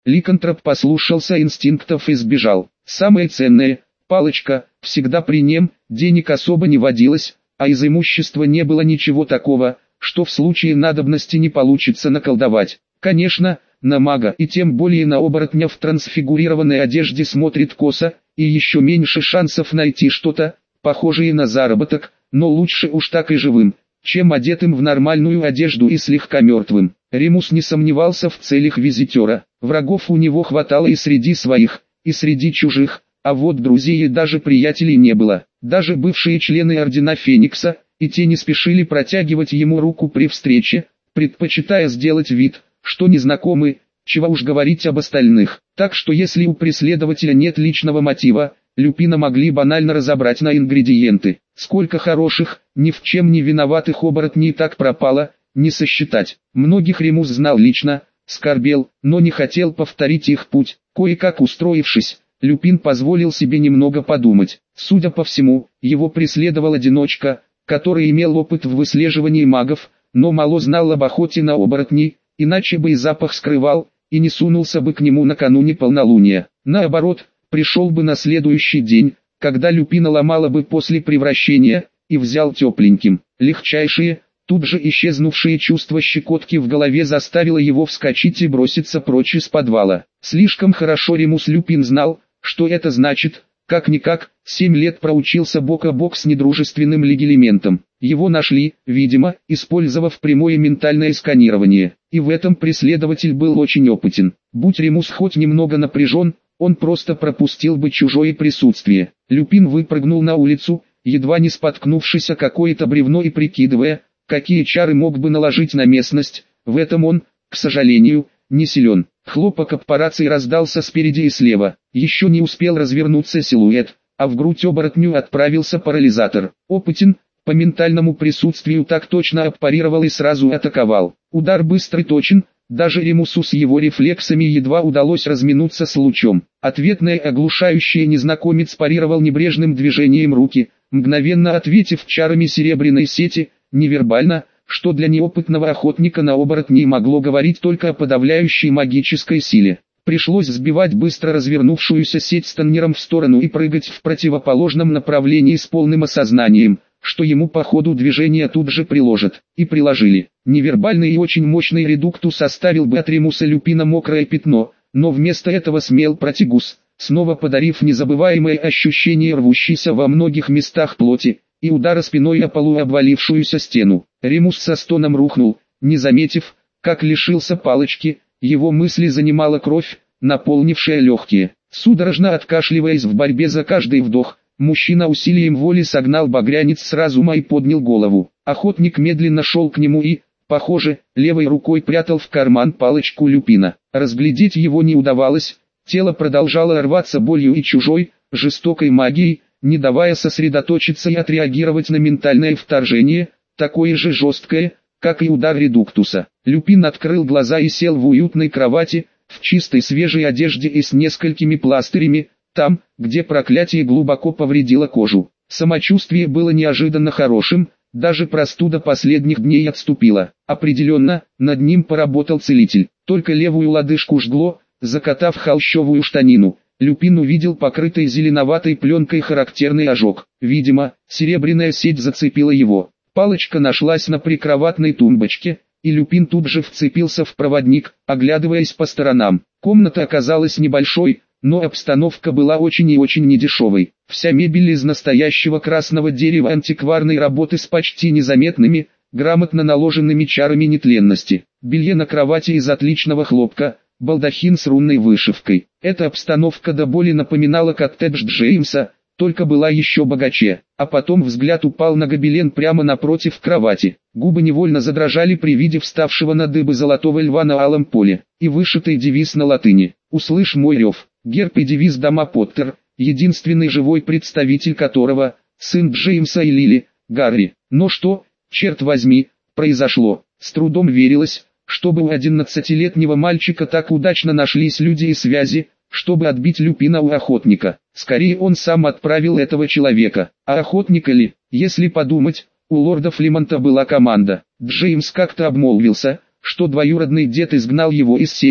Ликантроп послушался инстинктов и сбежал. Самое ценное, палочка, всегда при нем, денег особо не водилось, а из имущества не было ничего такого, что в случае надобности не получится наколдовать. Конечно, на мага и тем более на оборотня в трансфигурированной одежде смотрит косо, и еще меньше шансов найти что-то, похожее на заработок, но лучше уж так и живым, чем одетым в нормальную одежду и слегка мертвым. Ремус не сомневался в целях визитера, врагов у него хватало и среди своих, и среди чужих, а вот друзей и даже приятелей не было. Даже бывшие члены Ордена Феникса, и те не спешили протягивать ему руку при встрече, предпочитая сделать вид, что незнакомы, чего уж говорить об остальных. Так что если у преследователя нет личного мотива, Люпина могли банально разобрать на ингредиенты. Сколько хороших, ни в чем не виноватых оборотней так пропало, не сосчитать. Многих Ремус знал лично, скорбел, но не хотел повторить их путь. Кое-как устроившись, Люпин позволил себе немного подумать. Судя по всему, его преследовал одиночка, который имел опыт в выслеживании магов, но мало знал об охоте на оборотней, иначе бы и запах скрывал, и не сунулся бы к нему накануне полнолуния. Наоборот, пришел бы на следующий день, когда Люпина ломала бы после превращения, и взял тепленьким. Легчайшие, тут же исчезнувшие чувство щекотки в голове заставило его вскочить и броситься прочь из подвала. Слишком хорошо Ремус Люпин знал, что это значит. Как-никак, 7 лет проучился бок о бок с недружественным легилементом. Его нашли, видимо, использовав прямое ментальное сканирование. И в этом преследователь был очень опытен. Будь Ремус хоть немного напряжен, он просто пропустил бы чужое присутствие. Люпин выпрыгнул на улицу, едва не споткнувшись о какое-то бревно и прикидывая, какие чары мог бы наложить на местность. В этом он, к сожалению, не силен. Хлопок об по рации раздался спереди и слева. Еще не успел развернуться силуэт, а в грудь оборотню отправился парализатор. Опытен, по ментальному присутствию так точно отпарировал и сразу атаковал. Удар быстрый точен, даже Ремусу с его рефлексами едва удалось разминуться с лучом. Ответное оглушающее незнакомец парировал небрежным движением руки, мгновенно ответив чарами серебряной сети, невербально, что для неопытного охотника на оборотней могло говорить только о подавляющей магической силе. Пришлось сбивать быстро развернувшуюся сеть станнером в сторону и прыгать в противоположном направлении с полным осознанием, что ему по ходу движения тут же приложат. И приложили. Невербальный и очень мощный редуктус оставил бы от Ремуса Люпина мокрое пятно, но вместо этого смел протигус, снова подарив незабываемое ощущение рвущейся во многих местах плоти, и удара спиной о полуобвалившуюся стену. Ремус со стоном рухнул, не заметив, как лишился палочки, его мысли занимала кровь, наполнившая легкие. Судорожно откашливаясь в борьбе за каждый вдох, мужчина усилием воли согнал багрянец с разума и поднял голову. Охотник медленно шел к нему и, похоже, левой рукой прятал в карман палочку Люпина. Разглядеть его не удавалось, тело продолжало рваться болью и чужой, жестокой магией, не давая сосредоточиться и отреагировать на ментальное вторжение, такое же жесткое, как и удар редуктуса. Люпин открыл глаза и сел в уютной кровати, в чистой свежей одежде и с несколькими пластырями, там, где проклятие глубоко повредило кожу. Самочувствие было неожиданно хорошим, даже простуда последних дней отступила. Определенно, над ним поработал целитель. Только левую лодыжку жгло, закатав холщовую штанину. Люпин увидел покрытый зеленоватой пленкой характерный ожог. Видимо, серебряная сеть зацепила его. Палочка нашлась на прикроватной тумбочке, и Люпин тут же вцепился в проводник, оглядываясь по сторонам. Комната оказалась небольшой, но обстановка была очень и очень недешевой. Вся мебель из настоящего красного дерева антикварной работы с почти незаметными, грамотно наложенными чарами нетленности. Белье на кровати из отличного хлопка, балдахин с рунной вышивкой. Эта обстановка до боли напоминала коттедж Джеймса, только была еще богаче. А потом взгляд упал на гобелен прямо напротив кровати. Губы невольно задрожали при виде вставшего на дыбы золотого льва на алом поле, и вышитый девиз на латыни: «Услышь мой рев», герб и девиз дома Поттер, единственный живой представитель которого, сын Джеймса и Лили, Гарри. Но что, черт возьми, произошло? С трудом верилось, чтобы у 11-летнего мальчика так удачно нашлись люди и связи, чтобы отбить Люпина у охотника. Скорее он сам отправил этого человека. А охотника ли? Если подумать, у лорда Флимонта была команда. Джеймс как-то обмолвился, что двоюродный дед изгнал его из семьи,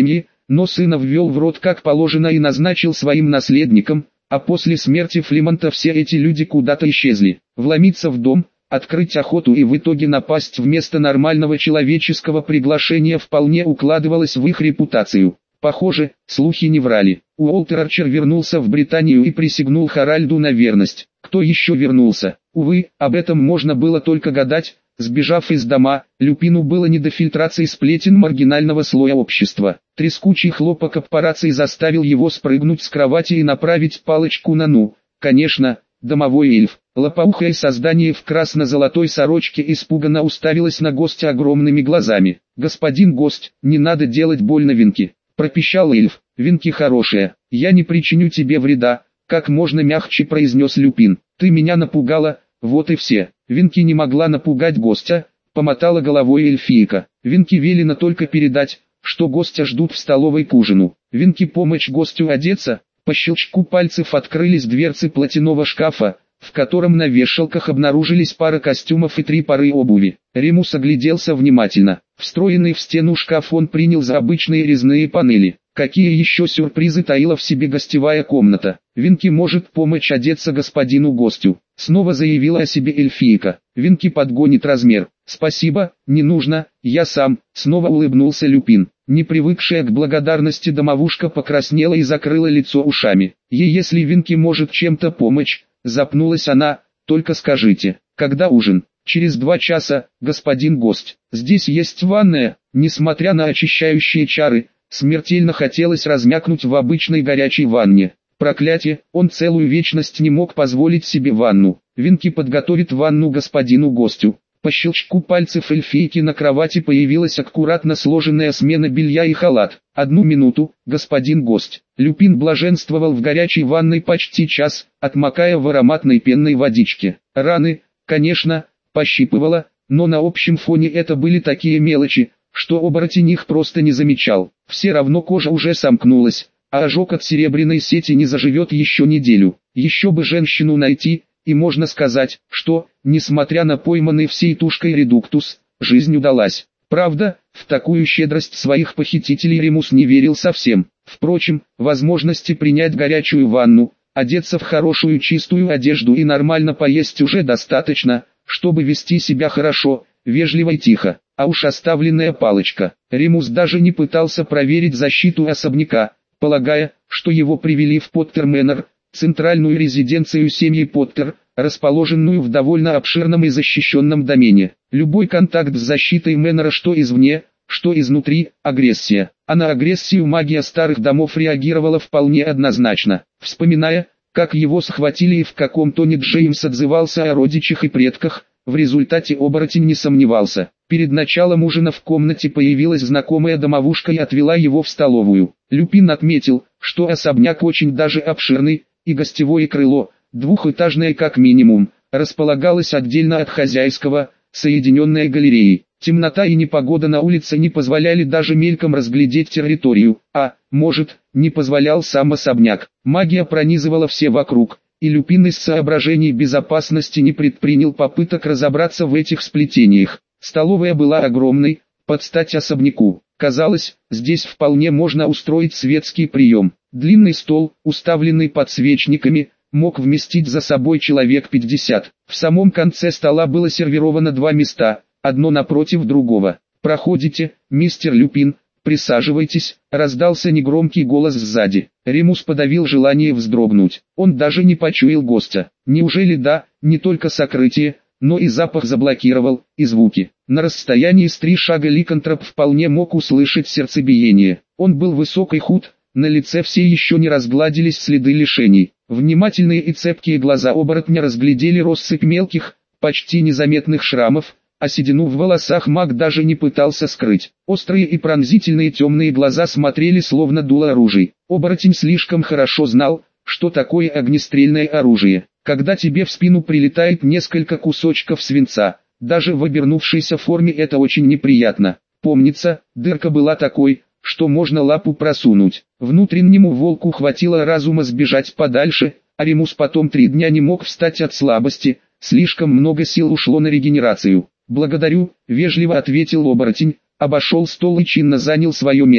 но сына ввел в род как положено и назначил своим наследником, а после смерти Флемонта все эти люди куда-то исчезли. Вломиться в дом, открыть охоту и в итоге напасть вместо нормального человеческого приглашения вполне укладывалось в их репутацию. Похоже, слухи не врали. Уолтер Арчер вернулся в Британию и присягнул Харальду на верность. Кто еще вернулся? Увы, об этом можно было только гадать. Сбежав из дома, Люпину было не до фильтрации сплетен маргинального слоя общества. Трескучий хлопок аппарации заставил его спрыгнуть с кровати и направить палочку на конечно, домовой эльф. Лопоухое создание в красно-золотой сорочке испуганно уставилось на гостя огромными глазами. «Господин гость, не надо делать больно Винки», — пропищал эльф. «Винки хорошая, я не причиню тебе вреда», — как можно мягче произнес Люпин. «Ты меня напугала, вот и все». Винки не могла напугать гостя, помотала головой эльфийка. Винки велено только передать, что гостя ждут в столовой к ужину. Винки помочь гостю одеться. По щелчку пальцев открылись дверцы платяного шкафа, в котором на вешалках обнаружились пара костюмов и 3 пары обуви. Ремус огляделся внимательно. Встроенный в стену шкаф он принял за обычные резные панели. Какие еще сюрпризы таила в себе гостевая комната? Винки может помочь одеться господину гостю. Снова заявила о себе эльфийка. Винки подгонит размер. Спасибо, не нужно, я сам. Снова улыбнулся Люпин. Не привыкшая к благодарности домовушка покраснела и закрыла лицо ушами. Если Винки может чем-то помочь, запнулась она, только скажите, когда ужин? Через 2 часа, господин гость. Здесь есть ванная. Несмотря на очищающие чары, смертельно хотелось размякнуть в обычной горячей ванне. Проклятие, он целую вечность не мог позволить себе ванну. Винки подготовит ванну господину гостю. По щелчку пальцев эльфийки на кровати появилась аккуратно сложенная смена белья и халат. 1 минуту, господин гость. Люпин блаженствовал в горячей ванной почти час, отмокая в ароматной пенной водичке. Раны, конечно, пощипывало, но на общем фоне это были такие мелочи, что оборотень их просто не замечал. Все равно кожа уже сомкнулась, а ожог от серебряной сети не заживет еще неделю. Еще бы женщину найти, и можно сказать, что, несмотря на пойманный всей тушкой редуктус, жизнь удалась. Правда, в такую щедрость своих похитителей Ремус не верил совсем. Впрочем, возможности принять горячую ванну, одеться в хорошую чистую одежду и нормально поесть уже достаточно, чтобы вести себя хорошо, вежливо и тихо. А уж оставленная палочка. Ремус даже не пытался проверить защиту особняка, полагая, что его привели в Поттер Мэннер, центральную резиденцию семьи Поттер, расположенную в довольно обширном и защищенном домене. Любой контакт с защитой Мэннера, что извне, что изнутри, агрессия. А на агрессию магия старых домов реагировала вполне однозначно. Вспоминая, как его схватили и в каком тоне Джеймс отзывался о родичах и предках, в результате оборотень не сомневался. Перед началом ужина в комнате появилась знакомая домовушка и отвела его в столовую. Люпин отметил, что особняк очень даже обширный, и гостевое крыло, двухэтажное как минимум, располагалось отдельно от хозяйского, соединенное галереей. Темнота и непогода на улице не позволяли даже мельком разглядеть территорию, а, может, не позволял сам особняк. Магия пронизывала все вокруг, и Люпин из соображений безопасности не предпринял попыток разобраться в этих сплетениях. Столовая была огромной, под стать особняку. Казалось, здесь вполне можно устроить светский прием. Длинный стол, уставленный подсвечниками, мог вместить за собой человек 50. В самом конце стола было сервировано 2 места, одно напротив другого. «Проходите, мистер Люпин, присаживайтесь», — раздался негромкий голос сзади. Ремус подавил желание вздрогнуть. Он даже не почуял гостя. Неужели да, не только сокрытие, но и запах заблокировал, и звуки. На расстоянии с 3 шага ликантроп вполне мог услышать сердцебиение. Он был высок и худ, на лице все еще не разгладились следы лишений. Внимательные и цепкие глаза оборотня разглядели россыпь мелких, почти незаметных шрамов, а седину в волосах маг даже не пытался скрыть. Острые и пронзительные темные глаза смотрели словно дуло оружий. Оборотень слишком хорошо знал, что такое огнестрельное оружие. Когда тебе в спину прилетает несколько кусочков свинца, даже в обернувшейся форме это очень неприятно. Помнится, дырка была такой, что можно лапу просунуть. Внутреннему волку хватило разума сбежать подальше, а Ремус потом 3 дня не мог встать от слабости, слишком много сил ушло на регенерацию. «Благодарю», — вежливо ответил оборотень, обошел стол и чинно занял свое место.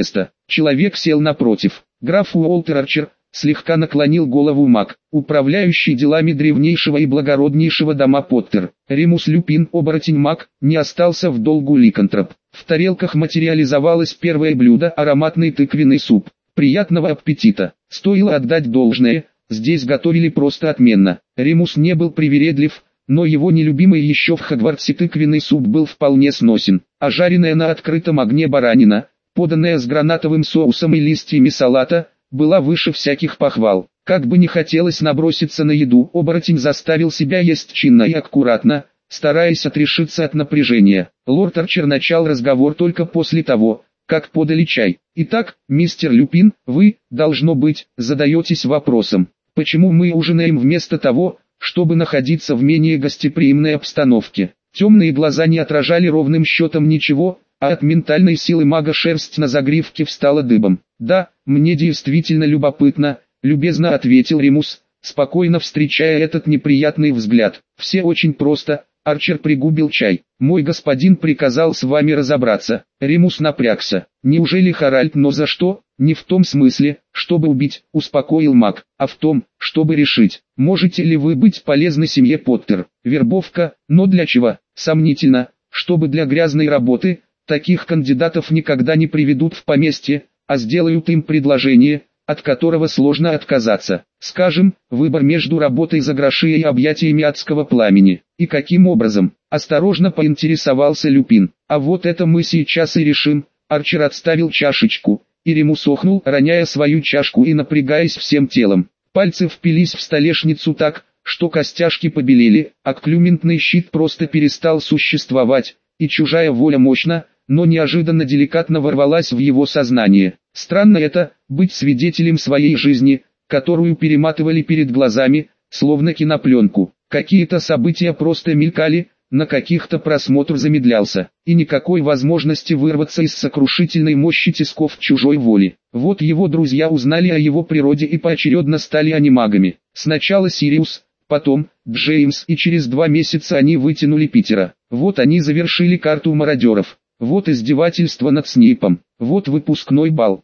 Человек сел напротив. Граф Уолтер Арчер, слегка наклонил голову маг, управляющий делами древнейшего и благороднейшего дома Поттер. Ремус Люпин, оборотень-маг, не остался в долгу ликантроп. В тарелках материализовалось первое блюдо, ароматный тыквенный суп. Приятного аппетита. Стоило отдать должное, здесь готовили просто отменно. Ремус не был привередлив, но его нелюбимый еще в Хогвартсе тыквенный суп был вполне сносен. А жареная на открытом огне баранина, поданная с гранатовым соусом и листьями салата, была выше всяких похвал. Как бы не хотелось наброситься на еду, оборотень заставил себя есть чинно и аккуратно, стараясь отрешиться от напряжения. Лорд Арчер начал разговор только после того, как подали чай. «Итак, мистер Люпин, вы, должно быть, задаетесь вопросом, почему мы ужинаем вместо того, чтобы находиться в менее гостеприимной обстановке?» Темные глаза не отражали ровным счетом ничего, а от ментальной силы мага шерсть на загривке встала дыбом. «Да, мне действительно любопытно», — любезно ответил Ремус, спокойно встречая этот неприятный взгляд. «Все очень просто». Арчер пригубил чай. «Мой господин приказал с вами разобраться». Ремус напрягся. «Неужели Харальд, но за что?» «Не в том смысле, чтобы убить», — успокоил маг, «а в том, чтобы решить, можете ли вы быть полезны семье Поттер. Вербовка, но для чего? Сомнительно, чтобы для грязной работы. Таких кандидатов никогда не приведут в поместье, а сделают им предложение, от которого сложно отказаться. Скажем, выбор между работой за гроши и объятиями адского пламени. И каким образом?» Осторожно поинтересовался Люпин. «А вот это мы сейчас и решим». Арчер отставил чашечку, и Ремус охнул, роняя свою чашку и напрягаясь всем телом. Пальцы впились в столешницу так, что костяшки побелели, а клюментный щит просто перестал существовать, и чужая воля мощно, но неожиданно деликатно ворвалась в его сознание. Странно это, быть свидетелем своей жизни, которую перематывали перед глазами, словно кинопленку. Какие-то события просто мелькали, на каких-то просмотр замедлялся, и никакой возможности вырваться из сокрушительной мощи тисков чужой воли. Вот его друзья узнали о его природе и поочередно стали анимагами. Сначала Сириус, потом Джеймс, и через 2 месяца они вытянули Питера. Вот они завершили карту мародеров. Вот издевательство над Снейпом. Вот выпускной бал.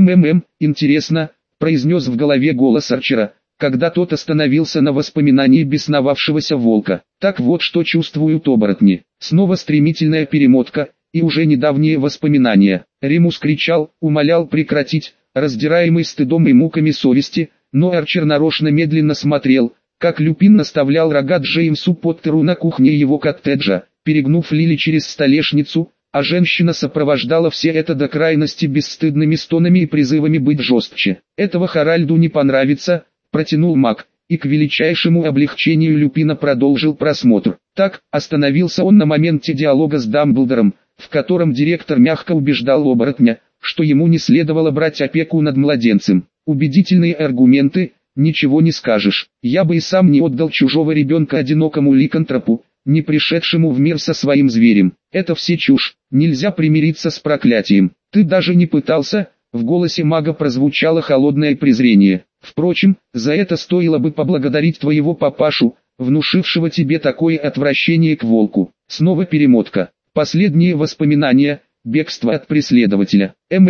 Интересно, произнес в голове голос Арчера, когда тот остановился на воспоминании бесновавшегося волка. Так вот что чувствуют оборотни. Снова стремительная перемотка, и уже недавние воспоминания. Ремус кричал, умолял прекратить, раздираемый стыдом и муками совести, но Арчер нарочно медленно смотрел, как Люпин наставлял рога Джеймсу Поттеру на кухне его коттеджа, перегнув Лили через столешницу, а женщина сопровождала все это до крайности бесстыдными стонами и призывами быть жестче. «Этого Харальду не понравится», — протянул маг, и к величайшему облегчению Люпина продолжил просмотр. Так, остановился он на моменте диалога с Дамблдором, в котором директор мягко убеждал оборотня, что ему не следовало брать опеку над младенцем. Убедительные аргументы, ничего не скажешь. Я бы и сам не отдал чужого ребенка одинокому ликантропу, не пришедшему в мир со своим зверем. Это все чушь, нельзя примириться с проклятием. Ты даже не пытался, в голосе мага прозвучало холодное презрение. Впрочем, за это стоило бы поблагодарить твоего папашу, внушившего тебе такое отвращение к волку. Снова перемотка. Последние воспоминания, бегство от преследователя.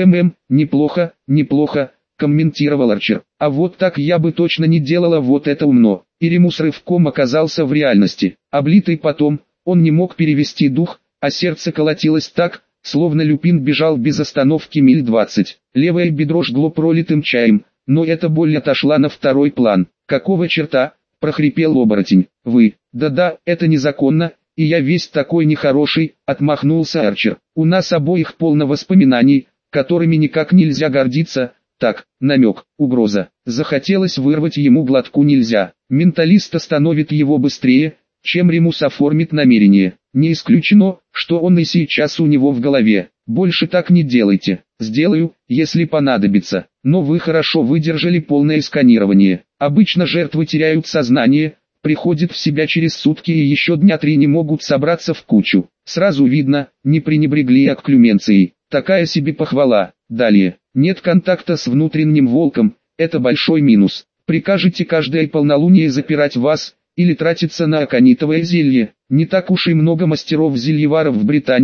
Неплохо, неплохо, комментировал Арчер. А вот так я бы точно не делала, вот это умно. И Ремус рывком оказался в реальности. Облитый потом, он не мог перевести дух, а сердце колотилось так, словно Люпин бежал без остановки миль 20. Левое бедро жгло пролитым чаем, но эта боль отошла на второй план. «Какого черта?» – прохрипел оборотень. «Вы, да-да, это незаконно, и я весь такой нехороший», – отмахнулся Арчер. «У нас обоих полно воспоминаний, которыми никак нельзя гордиться». Так, намек, угроза. Захотелось вырвать ему глотку нельзя. Менталист остановит его быстрее, чем Ремус оформит намерение. Не исключено, что он и сейчас у него в голове. Больше так не делайте. Сделаю, если понадобится. Но вы хорошо выдержали полное сканирование. Обычно жертвы теряют сознание, приходят в себя через сутки и еще дня 3 не могут собраться в кучу. Сразу видно, не пренебрегли окклюменцией. Такая себе похвала. Далее. Нет контакта с внутренним волком, это большой минус. Прикажете каждое полнолуние запирать вас, или тратиться на аконитовое зелье. Не так уж и много мастеров-зельеваров в Британии,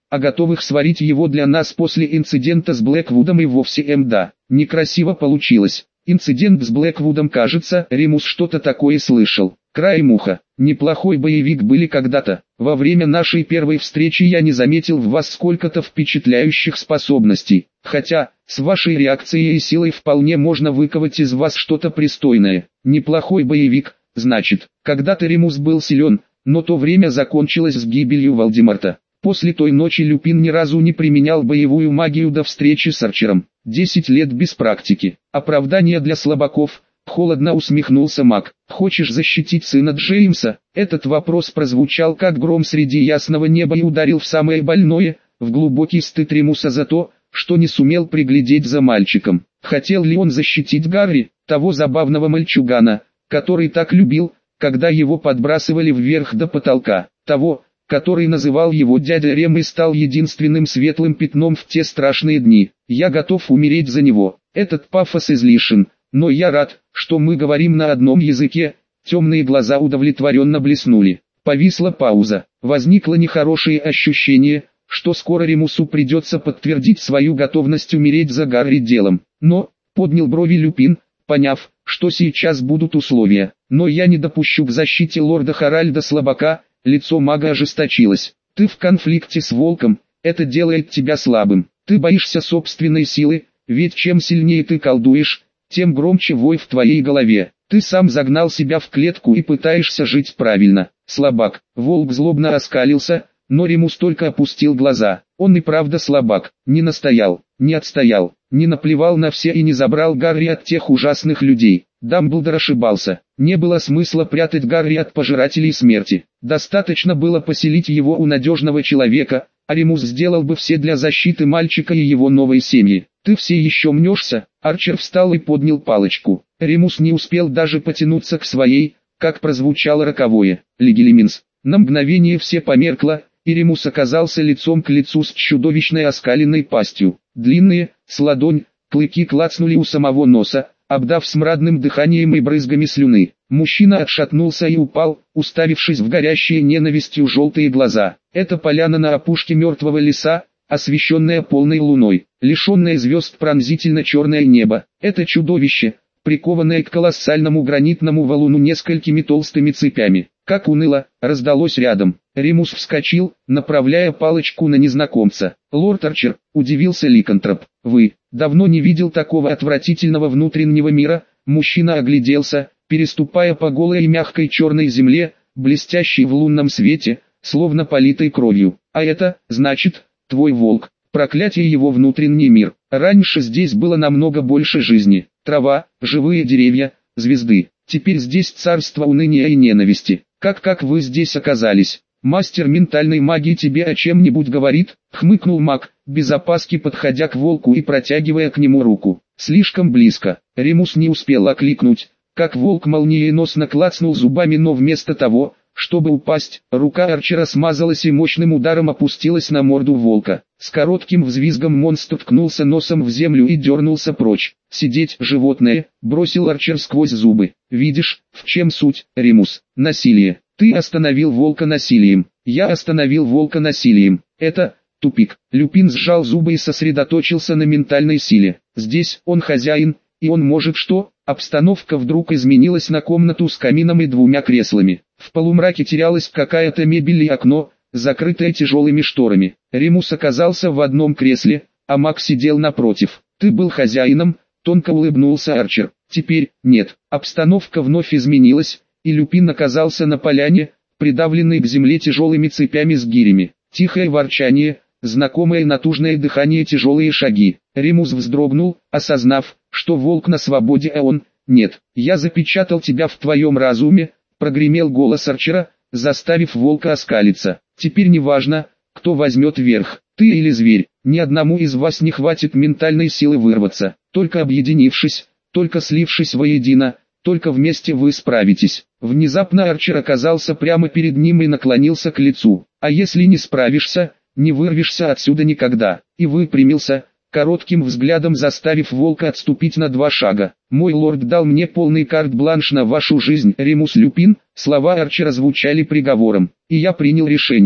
а готовых сварить его для нас после инцидента с Блэквудом и вовсе да. Некрасиво получилось. Инцидент с Блэквудом, кажется, Римус что-то такое слышал. Краем уха. Неплохой боевик были когда-то. Во время нашей первой встречи я не заметил в вас сколько-то впечатляющих способностей. Хотя, с вашей реакцией и силой вполне можно выковать из вас что-то пристойное. Неплохой боевик, значит. Когда-то Римус был силен, но то время закончилось с гибелью Волдеморта. После той ночи Люпин ни разу не применял боевую магию до встречи с Арчером. 10 лет без практики. Оправдание для слабаков. Холодно усмехнулся маг. Хочешь защитить сына Джеймса? Этот вопрос прозвучал как гром среди ясного неба и ударил в самое больное, в глубокий стыд Римуса за то, что не сумел приглядеть за мальчиком. Хотел ли он защитить Гарри, того забавного мальчугана, который так любил, когда его подбрасывали вверх до потолка, того, который называл его дядя Рем и стал единственным светлым пятном в те страшные дни. Я готов умереть за него. Этот пафос излишен, но я рад, что мы говорим на одном языке. Темные глаза удовлетворенно блеснули. Повисла пауза. Возникло нехорошее ощущение, что скоро Римусу придется подтвердить свою готовность умереть за Гарри делом. Но, поднял брови Люпин, поняв, что сейчас будут условия. Но я не допущу к защите лорда Харальда слабака. Лицо мага ожесточилось. Ты в конфликте с волком, это делает тебя слабым. Ты боишься собственной силы, ведь чем сильнее ты колдуешь, тем громче вой в твоей голове. Ты сам загнал себя в клетку и пытаешься жить правильно. Слабак. Волк злобно оскалился, но Римус только опустил глаза. Он и правда слабак. Не настоял, не отстоял, не наплевал на все и не забрал Гарри от тех ужасных людей. Дамблдор ошибался. Не было смысла прятать Гарри от пожирателей смерти. Достаточно было поселить его у надежного человека, а Римус сделал бы все для защиты мальчика и его новой семьи. Ты все еще мнешься? Арчер встал и поднял палочку. Римус не успел даже потянуться к своей, как прозвучало роковое «Легилиминс». На мгновение все померкло, и Римус оказался лицом к лицу с чудовищной оскаленной пастью. Длинные, с ладонь, клыки клацнули у самого носа, обдав смрадным дыханием и брызгами слюны. Мужчина отшатнулся и упал, уставившись в горящие ненавистью желтые глаза. Это поляна на опушке мертвого леса, освещенная полной луной, лишенное звезд пронзительно черное небо. Это чудовище, прикованное к колоссальному гранитному валуну несколькими толстыми цепями. Как уныло, раздалось рядом. Римус вскочил, направляя палочку на незнакомца. «Лорд Арчер», — удивился Ликантроп, — «вы, давно не видел такого отвратительного внутреннего мира». Мужчина огляделся, переступая по голой и мягкой черной земле, блестящей в лунном свете, словно политой кровью. «А это, значит, твой волк, проклятие его внутренний мир. Раньше здесь было намного больше жизни. Трава, живые деревья, звезды. Теперь здесь царство уныния и ненависти. Как вы здесь оказались? Мастер ментальной магии тебе о чем-нибудь говорит?» — хмыкнул маг, без опаски подходя к волку и протягивая к нему руку. Слишком близко. Римус не успел окликнуть, как волк молниеносно клацнул зубами, но вместо того, чтобы упасть, рука Арчера смазалась и мощным ударом опустилась на морду волка. С коротким взвизгом монстр ткнулся носом в землю и дернулся прочь. «Сидеть, животное!» — бросил Арчер сквозь зубы. «Видишь, в чем суть, Римус? Насилие. Ты остановил волка насилием. Я остановил волка насилием. Это тупик». Люпин сжал зубы и сосредоточился на ментальной силе. «Здесь он хозяин, и он может что?» Обстановка вдруг изменилась на комнату с камином и двумя креслами. В полумраке терялась какая-то мебель и окно, закрытое тяжелыми шторами. Римус оказался в одном кресле, а маг сидел напротив. «Ты был хозяином», — тонко улыбнулся Арчер. «Теперь нет». Обстановка вновь изменилась, и Люпин оказался на поляне, придавленный к земле тяжелыми цепями с гирями. Тихое ворчание, знакомое натужное дыхание, тяжелые шаги. Римус вздрогнул, осознав, что волк на свободе, а он — нет. «Я запечатал тебя в твоем разуме», — прогремел голос Арчера, заставив волка оскалиться. «Теперь не важно, кто возьмет верх, ты или зверь. Ни одному из вас не хватит ментальной силы вырваться. Только объединившись, только слившись воедино, только вместе вы справитесь». Внезапно Арчер оказался прямо перед ним и наклонился к лицу. «А если не справишься, не вырвешься отсюда никогда». И выпрямился, коротким взглядом заставив волка отступить на 2 шага. «Мой лорд дал мне полный карт-бланш на вашу жизнь, Римус Люпин». Слова Арчера звучали приговором. «И я принял решение.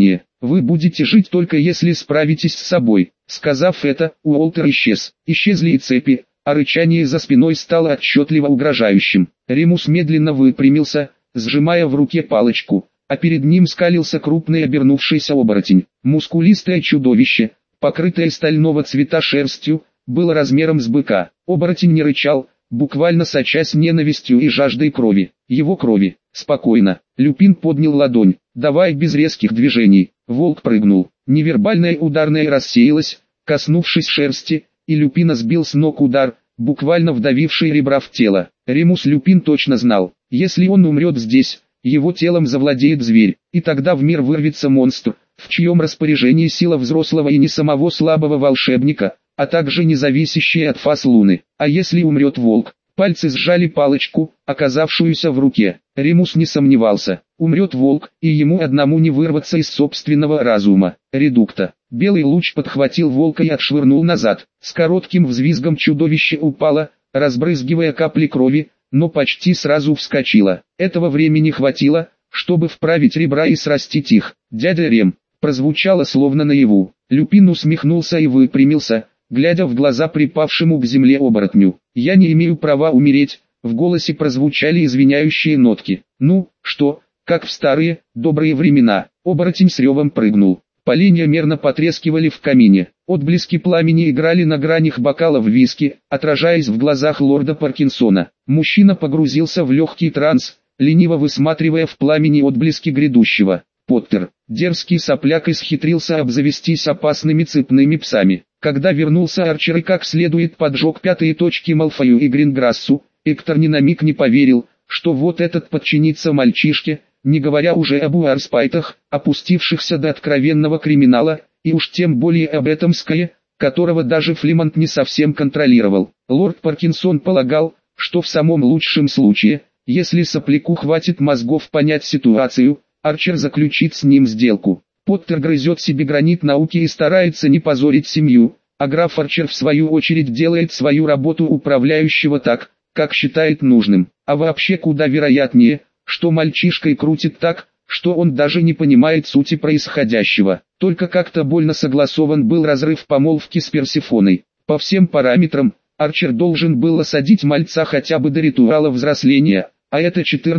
Вы будете жить только если справитесь с собой. Сказав это, Уолтер исчез. Исчезли и цепи, а рычание за спиной стало отчетливо угрожающим. Ремус медленно выпрямился, сжимая в руке палочку, а перед ним скалился крупный обернувшийся оборотень. Мускулистое чудовище, покрытое стального цвета шерстью, было размером с быка. Оборотень не рычал, буквально сочась ненавистью и жаждой крови. Его крови. Спокойно. Люпин поднял ладонь, давай без резких движений. Волк прыгнул. Невербальное ударное рассеялось, коснувшись шерсти, и Люпина сбил с ног удар, буквально вдавивший ребра в тело. Ремус Люпин точно знал, если он умрет здесь, его телом завладеет зверь, и тогда в мир вырвется монстр, в чьем распоряжении сила взрослого и не самого слабого волшебника, а также не зависящая от фаз луны. А если умрет волк? Пальцы сжали палочку, оказавшуюся в руке. Ремус не сомневался. Умрет волк, и ему одному не вырваться из собственного разума. Редукта. Белый луч подхватил волка и отшвырнул назад. С коротким взвизгом чудовище упало, разбрызгивая капли крови, но почти сразу вскочило. Этого времени хватило, чтобы вправить ребра и срастить их. «Дядя Рем», прозвучало словно наяву. Люпин усмехнулся и выпрямился, глядя в глаза припавшему к земле оборотню. «Я не имею права умереть», в голосе прозвучали извиняющие нотки. «Ну, что, как в старые, добрые времена». Оборотень с ревом прыгнул. Поленья мерно потрескивали в камине. Отблески пламени играли на гранях бокалов виски, отражаясь в глазах лорда Паркинсона. Мужчина погрузился в легкий транс, лениво высматривая в пламени отблески грядущего. Поттер, дерзкий сопляк, исхитрился обзавестись опасными цепными псами. Когда вернулся Арчер и как следует поджег пятые точки Малфою и Гринграссу, Эктор ни на миг не поверил, что вот этот подчинится мальчишке, не говоря уже об Уарспайтах, опустившихся до откровенного криминала, и уж тем более об этом Скае, которого даже Флимонт не совсем контролировал. Лорд Паркинсон полагал, что в самом лучшем случае, если сопляку хватит мозгов понять ситуацию, Арчер заключит с ним сделку. Поттер грызет себе гранит науки и старается не позорить семью, а граф Арчер в свою очередь делает свою работу управляющего так, как считает нужным. А вообще куда вероятнее, что мальчишкой крутит так, что он даже не понимает сути происходящего. Только как-то больно согласован был разрыв помолвки с Персефоной. По всем параметрам, Арчер должен был осадить мальца хотя бы до ритуала взросления, а это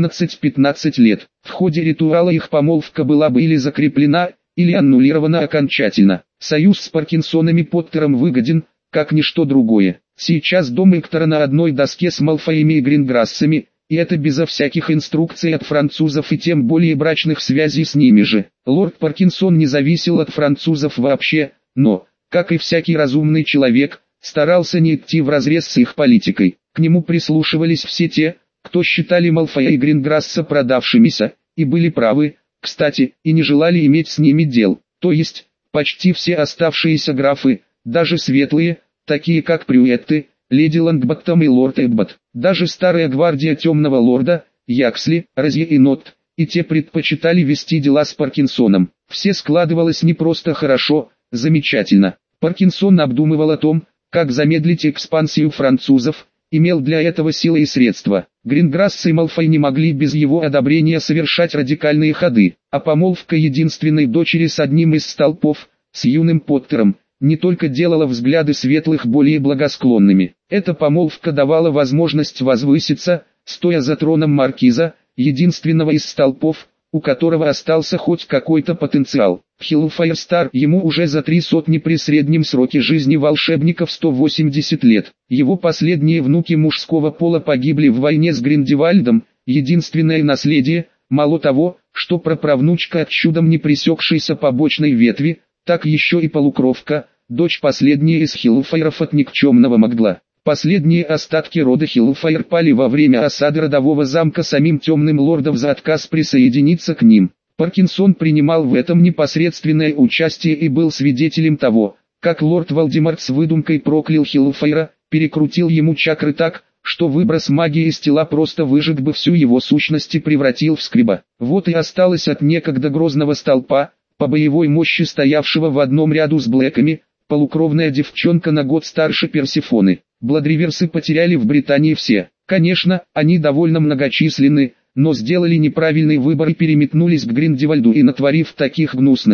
14-15 лет. В ходе ритуала их помолвка была бы или закреплена, или аннулирована окончательно. Союз с Паркинсонами Поттером выгоден, как ничто другое. Сейчас дом Эктора на одной доске с Малфоями и Гринграссами, и это безо всяких инструкций от французов и тем более брачных связей с ними же. Лорд Паркинсон не зависел от французов вообще, но, как и всякий разумный человек, старался не идти вразрез с их политикой. К нему прислушивались все те, кто считали Малфоя и Гринграсса продавшимися, и были правы, кстати, и не желали иметь с ними дел. То есть, почти все оставшиеся графы, даже светлые, такие как Прюэтты, леди Лонгботтом и лорд Эбботт, даже старая гвардия темного лорда, Яксли, Розье и Нотт, и те предпочитали вести дела с Паркинсоном. Все складывалось не просто хорошо, замечательно. Паркинсон обдумывал о том, как замедлить экспансию французов, имел для этого силы и средства. Гринграсс и Малфой не могли без его одобрения совершать радикальные ходы, а помолвка единственной дочери с одним из столпов, с юным Поттером, не только делала взгляды светлых более благосклонными. Эта помолвка давала возможность возвыситься, стоя за троном маркиза, единственного из столпов, у которого остался хоть какой-то потенциал. Хиллфайрстар ему уже за 300 при среднем сроке жизни волшебников 180 лет. Его последние внуки мужского пола погибли в войне с Гриндевальдом, единственное наследие, мало того, что праправнучка от чудом не пресекшейся побочной ветви, так еще и полукровка, дочь последняя из Хиллфайров от никчемного Магла. Последние остатки рода Хиллфайр пали во время осады родового замка самим темным лордом за отказ присоединиться к ним. Паркинсон принимал в этом непосредственное участие и был свидетелем того, как лорд Волдеморт с выдумкой проклял Хиллфайра, перекрутил ему чакры так, что выброс магии из тела просто выжег бы всю его сущность и превратил в скреба. Вот и осталось от некогда грозного столпа, по боевой мощи стоявшего в одном ряду с Блэками, полукровная девчонка на год старше Персефоны. Бладриверсы потеряли в Британии все. Конечно, они довольно многочисленны, но сделали неправильный выбор и переметнулись к Гриндевальду и, натворив таких гнусностей,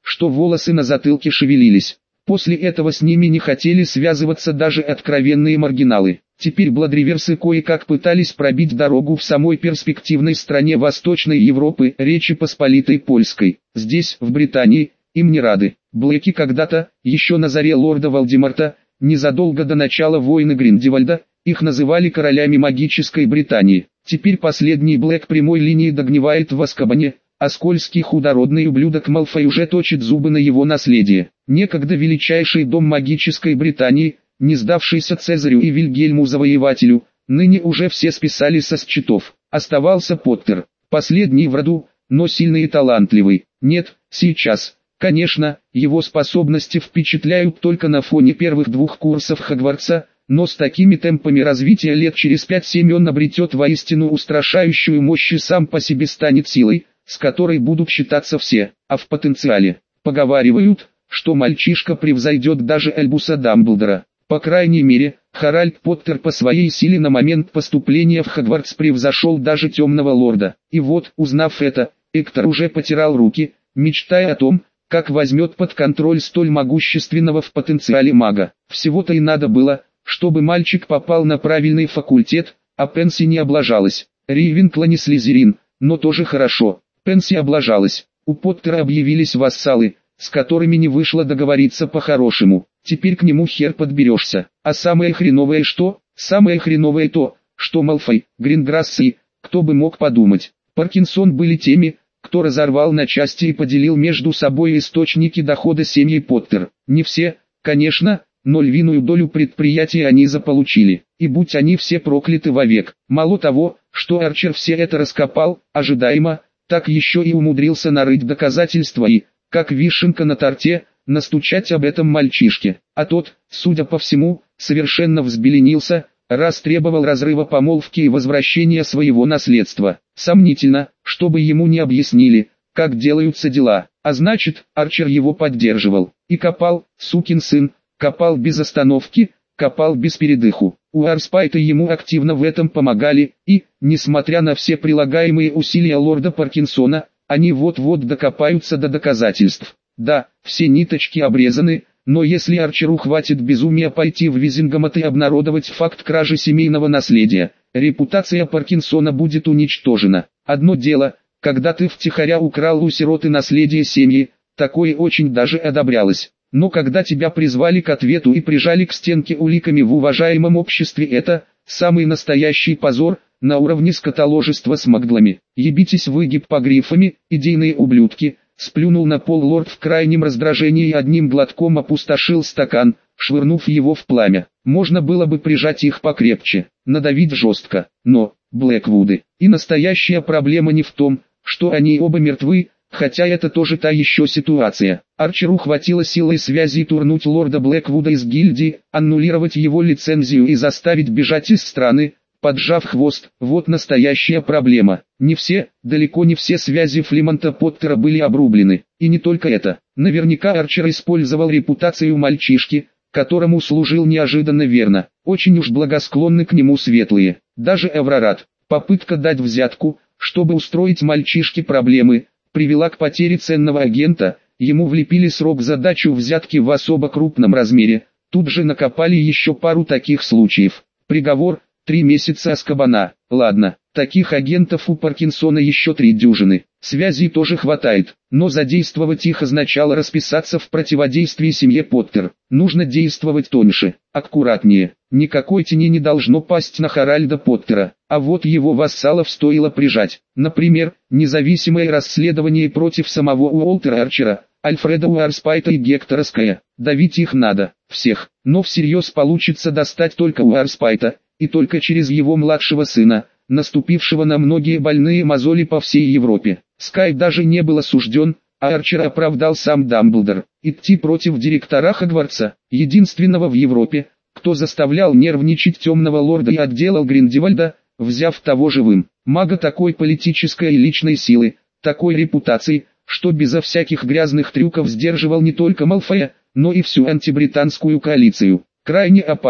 что волосы на затылке шевелились. После этого с ними не хотели связываться даже откровенные маргиналы. Теперь бладриверсы кое-как пытались пробить дорогу в самой перспективной стране Восточной Европы, Речи Посполитой Польской. Здесь, в Британии, им не рады. Блэки когда-то, еще на заре лорда Волдеморта, незадолго до начала войны Гриндевальда, их называли королями магической Британии. Теперь последний Блэк прямой линии догнивает в Азкабане, а скользкий худородный ублюдок Малфой уже точит зубы на его наследие. Некогда величайший дом магической Британии, не сдавшийся Цезарю и Вильгельму Завоевателю, ныне уже все списали со счетов. Оставался Поттер, последний в роду, но сильный и талантливый. Нет, сейчас, конечно, его способности впечатляют только на фоне первых 2 курсов Хогвартса, но с такими темпами развития лет через 5-7 он обретет воистину устрашающую мощь и сам по себе станет силой, с которой будут считаться все, а в потенциале. Поговаривают, что мальчишка превзойдет даже Альбуса Дамблдора. По крайней мере, Харальд Поттер по своей силе на момент поступления в Хогвартс превзошел даже Темного Лорда. И вот, узнав это, Эктор уже потирал руки, мечтая о том, как возьмет под контроль столь могущественного в потенциале мага. Всего-то и надо было, чтобы мальчик попал на правильный факультет, а Пенси не облажалась. Рейвенкла не Слизерин, но тоже хорошо. Пенси облажалась. У Поттера объявились вассалы, с которыми не вышло договориться по-хорошему. Теперь к нему хер подберешься. А самое хреновое что? Самое хреновое то, что Малфой, Гринграсс и, кто бы мог подумать, Паркинсон были теми, кто разорвал на части и поделил между собой источники дохода семьи Поттер. Не все, конечно, но львиную долю предприятия они заполучили. И будь они все прокляты вовек. Мало того, что Арчер все это раскопал, ожидаемо, так еще и умудрился нарыть доказательства и, как вишенка на торте, настучать об этом мальчишке. А тот, судя по всему, совершенно взбеленился, раз требовал разрыва помолвки и возвращения своего наследства. Сомнительно, чтобы ему не объяснили, как делаются дела. А значит, Арчер его поддерживал. И копал, сукин сын, копал без остановки, копал без передыху. Уарспайты ему активно в этом помогали, и, несмотря на все прилагаемые усилия лорда Паркинсона, они вот-вот докопаются до доказательств. Да, все ниточки обрезаны, но если Арчеру хватит безумия пойти в Визингамот и обнародовать факт кражи семейного наследия, репутация Паркинсона будет уничтожена. Одно дело, когда ты втихаря украл у сироты наследие семьи, такое очень даже одобрялось. Но когда тебя призвали к ответу и прижали к стенке уликами в уважаемом обществе, это самый настоящий позор, на уровне скотоложества с маглами. Ебитесь вы гиппогрифами, идейные ублюдки, сплюнул на пол лорд в крайнем раздражении и одним глотком опустошил стакан, швырнув его в пламя. Можно было бы прижать их покрепче, надавить жестко, но, Блэквуды, и настоящая проблема не в том, что они оба мертвы, хотя это тоже та еще ситуация. Арчеру хватило силы и связи турнуть лорда Блэквуда из гильдии, аннулировать его лицензию и заставить бежать из страны, поджав хвост. Вот настоящая проблема. Не все, далеко не все связи Флимонта Поттера были обрублены. И не только это. Наверняка Арчер использовал репутацию мальчишки, которому служил неожиданно верно. Очень уж благосклонны к нему светлые. Даже Эврорат. Попытка дать взятку, чтобы устроить мальчишке проблемы, привела к потере ценного агента. Ему влепили срок за дачу взятки в особо крупном размере. Тут же накопали еще пару таких случаев. Приговор: 3 месяца Азкабана. Ладно, таких агентов у Паркинсона еще 3 дюжины. Связей тоже хватает, но задействовать их означало расписаться в противодействии семье Поттер. Нужно действовать тоньше, аккуратнее. Никакой тени не должно пасть на Харальда Поттера, а вот его вассалов стоило прижать. Например, независимое расследование против самого Уолтера Арчера, Альфреда Уарспайта и Гектора Ская. Давить их надо, всех, но всерьез получится достать только Уарспайта, и только через его младшего сына, наступившего на многие больные мозоли по всей Европе. Скай даже не был осужден, а Арчера оправдал сам Дамблдор. Идти против директора Хогвартса, единственного в Европе, кто заставлял нервничать Темного Лорда и отделал Гриндевальда, взяв того живым. Мага такой политической и личной силы, такой репутации, что безо всяких грязных трюков сдерживал не только Малфоя, но и всю антибританскую коалицию. Крайне опасно.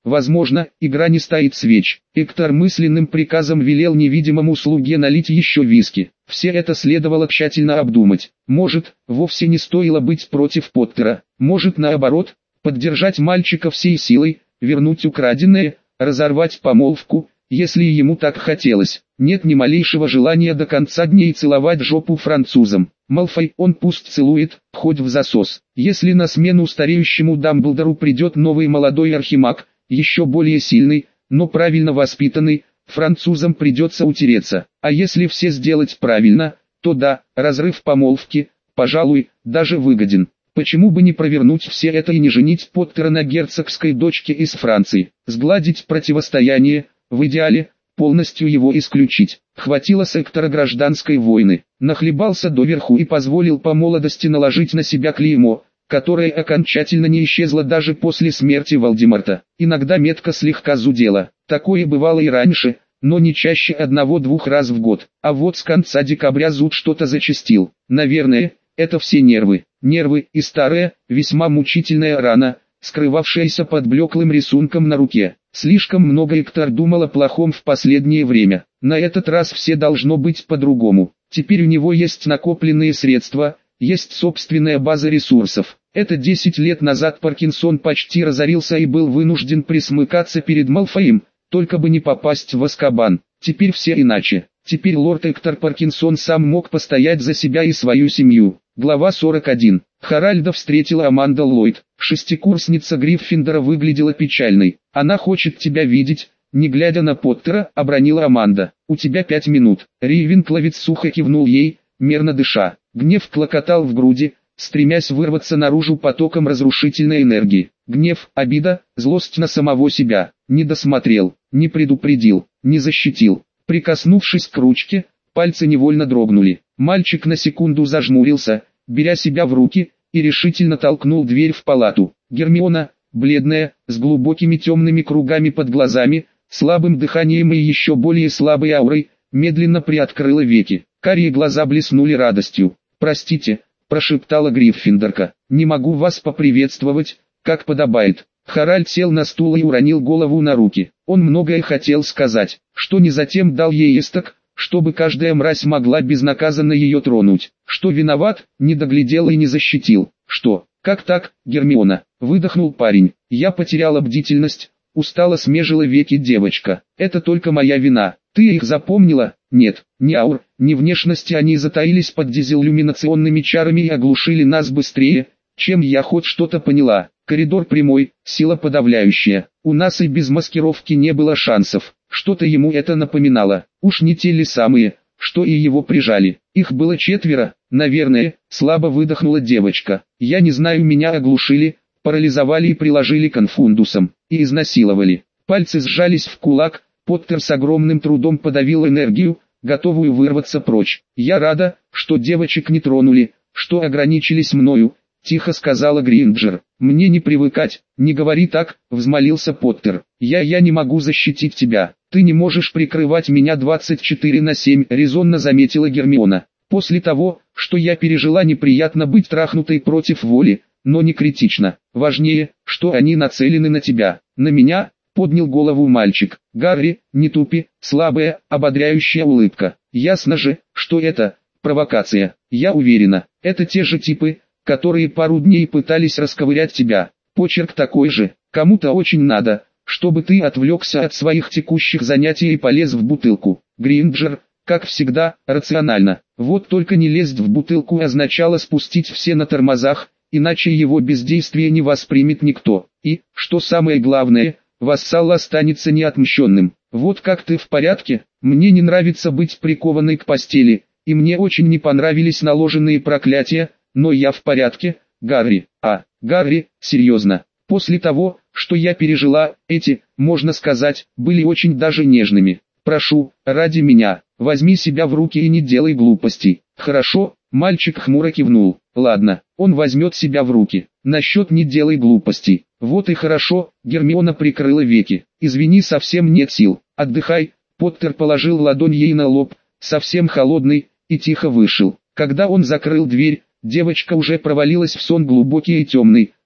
Возможно, игра не стоит свеч. Эктор мысленным приказом велел невидимому слуге налить еще виски. Все это следовало тщательно обдумать. Может, вовсе не стоило быть против Поттера. Может, наоборот, поддержать мальчика всей силой, вернуть украденное, разорвать помолвку, если ему так хотелось. Нет ни малейшего желания до конца дней целовать жопу французам. Малфой, он пусть целует, хоть в засос. Если на смену стареющему Дамблдору придет новый молодой архимаг, еще более сильный, но правильно воспитанный, французам придется утереться. А если все сделать правильно, то да, разрыв помолвки, пожалуй, даже выгоден. Почему бы не провернуть все это и не женить Поттера на герцогской дочке из Франции? Сгладить противостояние, в идеале, полностью его исключить. Хватило с Эктора гражданской войны. Нахлебался доверху и позволил по молодости наложить на себя клеймо, которое окончательно не исчезло даже после смерти Волдеморта. Иногда метка слегка зудела. Такое бывало и раньше, но не чаще 1-2 раз в год. А вот с конца декабря зуд что-то зачастил. Наверное, это все нервы. Нервы и старая, весьма мучительная рана, скрывавшаяся под блеклым рисунком на руке. Слишком много Эктор думал о плохом в последнее время. На этот раз все должно быть по-другому. Теперь у него есть накопленные средства, есть собственная база ресурсов. Это 10 лет назад Паркинсон почти разорился и был вынужден присмыкаться перед Малфоем, только бы не попасть в Азкабан. Теперь все иначе. Теперь лорд Эктор Паркинсон сам мог постоять за себя и свою семью. Глава 41. Харальда встретила Аманда Ллойд. Шестикурсница Гриффиндора выглядела печальной. «Она хочет тебя видеть», не глядя на Поттера, обронила Аманда. «У тебя 5 минут». Рейвенкловец сухо кивнул ей, мерно дыша. Гнев клокотал в груди, стремясь вырваться наружу потоком разрушительной энергии. Гнев, обида, злость на самого себя. Не досмотрел, не предупредил, не защитил. Прикоснувшись к ручке, пальцы невольно дрогнули. Мальчик на секунду зажмурился, беря себя в руки, и решительно толкнул дверь в палату. Гермиона, бледная, с глубокими темными кругами под глазами, слабым дыханием и еще более слабой аурой, медленно приоткрыла веки. Карие глаза блеснули радостью. «Простите», – прошептала Гриффиндорка, – «не могу вас поприветствовать, как подобает». Харальд сел на стул и уронил голову на руки. Он многое хотел сказать, что не затем дал ей исток, чтобы каждая мразь могла безнаказанно ее тронуть. Что виноват, не доглядел и не защитил. Что, как так, Гермиона? Выдохнул парень. Я потеряла бдительность, устало смежила веки девочка. Это только моя вина. Ты их запомнила? Нет, ни аур, ни внешности, они затаились под дизиллюминационными чарами и оглушили нас быстрее, чем я хоть что-то поняла. Коридор прямой, сила подавляющая. У нас и без маскировки не было шансов. Что-то ему это напоминало. Уж не те ли самые, что и его прижали. Их было 4, наверное, слабо выдохнула девочка. Я не знаю, меня оглушили, парализовали и приложили конфундусом. И изнасиловали. Пальцы сжались в кулак, Поттер с огромным трудом подавил энергию, готовую вырваться прочь. Я рада, что девочек не тронули, что ограничились мною. Тихо сказала Гринджер. «Мне не привыкать, не говори так», — взмолился Поттер. «Я не могу защитить тебя. Ты не можешь прикрывать меня 24/7», — резонно заметила Гермиона. «После того, что я пережила, неприятно быть трахнутой против воли, но не критично. Важнее, что они нацелены на тебя». «На меня?» — поднял голову мальчик. «Гарри, не тупи», — слабая, ободряющая улыбка. «Ясно же, что это провокация. Я уверена, это те же типы, которые пару дней пытались расковырять тебя. Почерк такой же. Кому-то очень надо, чтобы ты отвлекся от своих текущих занятий и полез в бутылку». Гринджер, как всегда, рационально. Вот только не лезть в бутылку означало спустить все на тормозах, иначе его бездействие не воспримет никто. И, что самое главное, вассал останется неотмщенным. «Вот как ты в порядке? Мне не нравится быть прикованной к постели, и мне очень не понравились наложенные проклятия, но я в порядке, Гарри». Гарри, серьезно. После того, что я пережила, эти, можно сказать, были очень даже нежными. Прошу, ради меня, возьми себя в руки и не делай глупостей. Хорошо, мальчик хмуро кивнул. Ладно, он возьмет себя в руки. Насчет не делай глупостей. Вот и хорошо, Гермиона прикрыла веки. Извини, совсем нет сил. Отдыхай. Поттер положил ладонь ей на лоб, совсем холодный, и тихо вышел. Когда он закрыл дверь, девочка уже провалилась в сон глубокий и темный,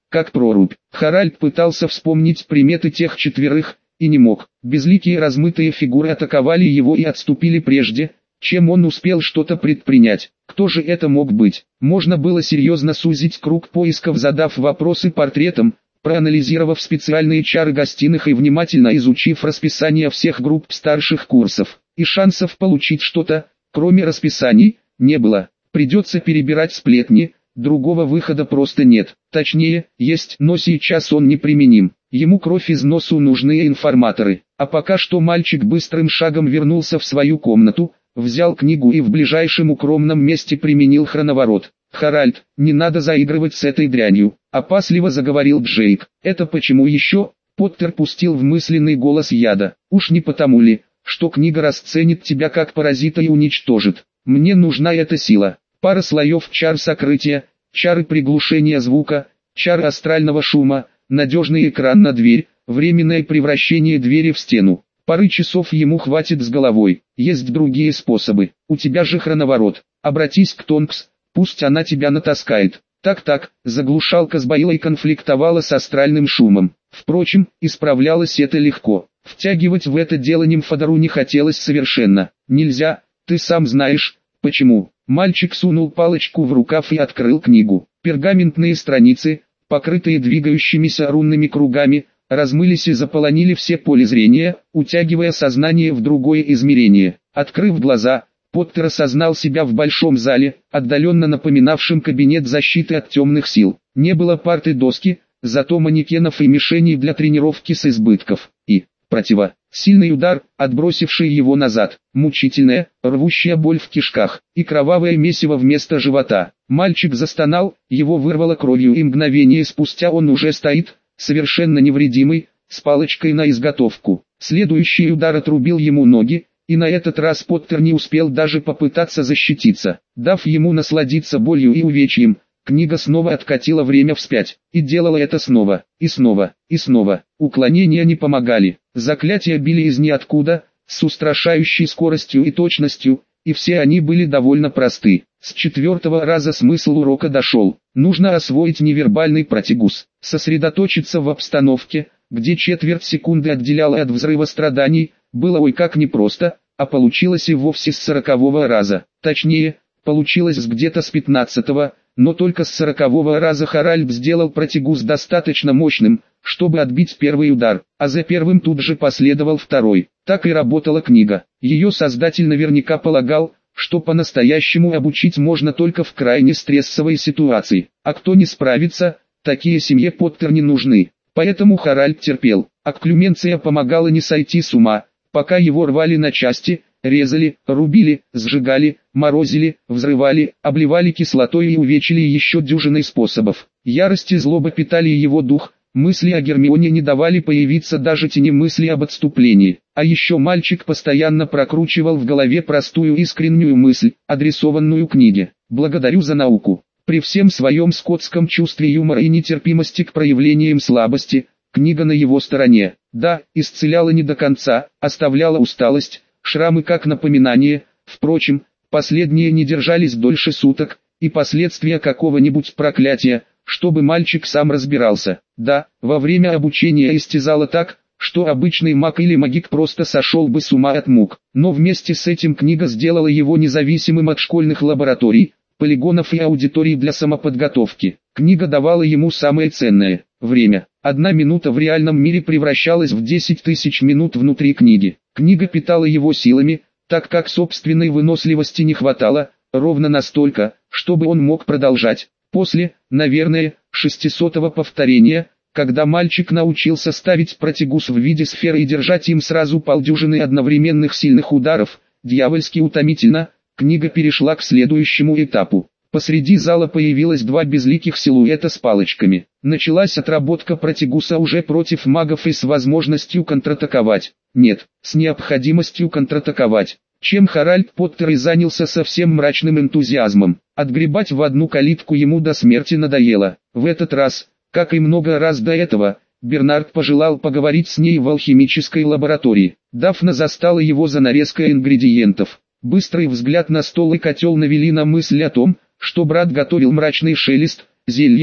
как прорубь. Харальд пытался вспомнить приметы тех четверых, и не мог. Безликие размытые фигуры атаковали его и отступили прежде, чем он успел что-то предпринять. Кто же это мог быть? Можно было серьезно сузить круг поисков, задав вопросы портретам, проанализировав специальные чары гостиных и внимательно изучив расписание всех групп старших курсов. И шансов получить что-то, кроме расписаний, не было. Придется перебирать сплетни, другого выхода просто нет. Точнее, есть, но сейчас он неприменим. Ему кровь из носу нужны информаторы. А пока что мальчик быстрым шагом вернулся в свою комнату, взял книгу и в ближайшем укромном месте применил хроноворот. «Харальд, не надо заигрывать с этой дрянью», — опасливо заговорил Джейк. «Это почему еще?» — Поттер пустил в мысленный голос яда. «Уж не потому ли, что книга расценит тебя как паразита и уничтожит? Мне нужна эта сила. Пара слоев чар сокрытия, чары приглушения звука, чары астрального шума, надежный экран на дверь, временное превращение двери в стену. Пары часов ему хватит с головой. Есть другие способы. У тебя же хроноворот. Обратись к Тонкс, пусть она тебя натаскает». Так, заглушалка с Баилой конфликтовала с астральным шумом. Впрочем, исправлялось это легко. Втягивать в это дело Нимфодору не хотелось совершенно. «Нельзя, ты сам знаешь, почему». Мальчик сунул палочку в рукав и открыл книгу. Пергаментные страницы, покрытые двигающимися рунными кругами, размылись и заполонили все поле зрения, утягивая сознание в другое измерение. Открыв глаза, Поттер осознал себя в большом зале, отдаленно напоминавшем кабинет защиты от темных сил. Не было парты доски, зато манекенов и мишеней для тренировки с избытков. И сильный удар, отбросивший его назад, мучительная, рвущая боль в кишках, и кровавое месиво вместо живота. Мальчик застонал, его вырвало кровью, и мгновение спустя он уже стоит, совершенно невредимый, с палочкой на изготовку. Следующий удар отрубил ему ноги, и на этот раз Поттер не успел даже попытаться защититься. Дав ему насладиться болью и увечьем, книга снова откатила время вспять, и делала это снова, и снова, и снова. Уклонения не помогали, заклятия били из ниоткуда, с устрашающей скоростью и точностью, и все они были довольно просты. С 4-го раза смысл урока дошел. Нужно освоить невербальный протигус, сосредоточиться в обстановке, где четверть секунды отделяла от взрыва страданий, было ой как непросто, а получилось и вовсе с 40-го раза. Точнее, получилось где-то с 15-го, но только с 40-го раза Харальд сделал протигус достаточно мощным, чтобы отбить первый удар, а за первым тут же последовал второй. Так и работала книга. Ее создатель наверняка полагал, что по-настоящему обучить можно только в крайне стрессовой ситуации, а кто не справится, такие семье Поттер не нужны. Поэтому Харальд терпел, а Клюменция помогала не сойти с ума, пока его рвали на части, резали, рубили, сжигали, морозили, взрывали, обливали кислотой и увечили еще дюжиной способов. Ярость и злоба питали его дух, мысли о Гермионе не давали появиться даже тени мысли об отступлении. А еще мальчик постоянно прокручивал в голове простую искреннюю мысль, адресованную книге. «Благодарю за науку». При всем своем скотском чувстве юмора и нетерпимости к проявлениям слабости, книга на его стороне. Да, исцеляла не до конца, оставляла усталость, шрамы как напоминание, впрочем, последние не держались дольше суток, и последствия какого-нибудь проклятия, чтобы мальчик сам разбирался. Да, во время обучения истязала так, что обычный маг или магик просто сошел бы с ума от мук. Но вместе с этим книга сделала его независимым от школьных лабораторий, полигонов и аудиторий для самоподготовки. Книга давала ему самое ценное – время. 1 минута в реальном мире превращалась в 10 тысяч минут внутри книги. Книга питала его силами, так как собственной выносливости не хватало, ровно настолько, чтобы он мог продолжать. После, наверное, 600-го повторения, когда мальчик научился ставить протигус в виде сферы и держать им сразу полдюжины одновременных сильных ударов, дьявольски утомительно, книга перешла к следующему этапу. Посреди зала появилось 2 безликих силуэта с палочками. Началась отработка протигуса уже против магов и с возможностью контратаковать. Нет, с необходимостью контратаковать. Чем Харальд Поттер и занялся со всем мрачным энтузиазмом. Отгребать в одну калитку ему до смерти надоело. В этот раз, как и много раз до этого, Бернард пожелал поговорить с ней в алхимической лаборатории. Дафна застала его за нарезкой ингредиентов. Быстрый взгляд на стол и котел навели на мысль о том, что брат готовил мрачный шелест, зелье,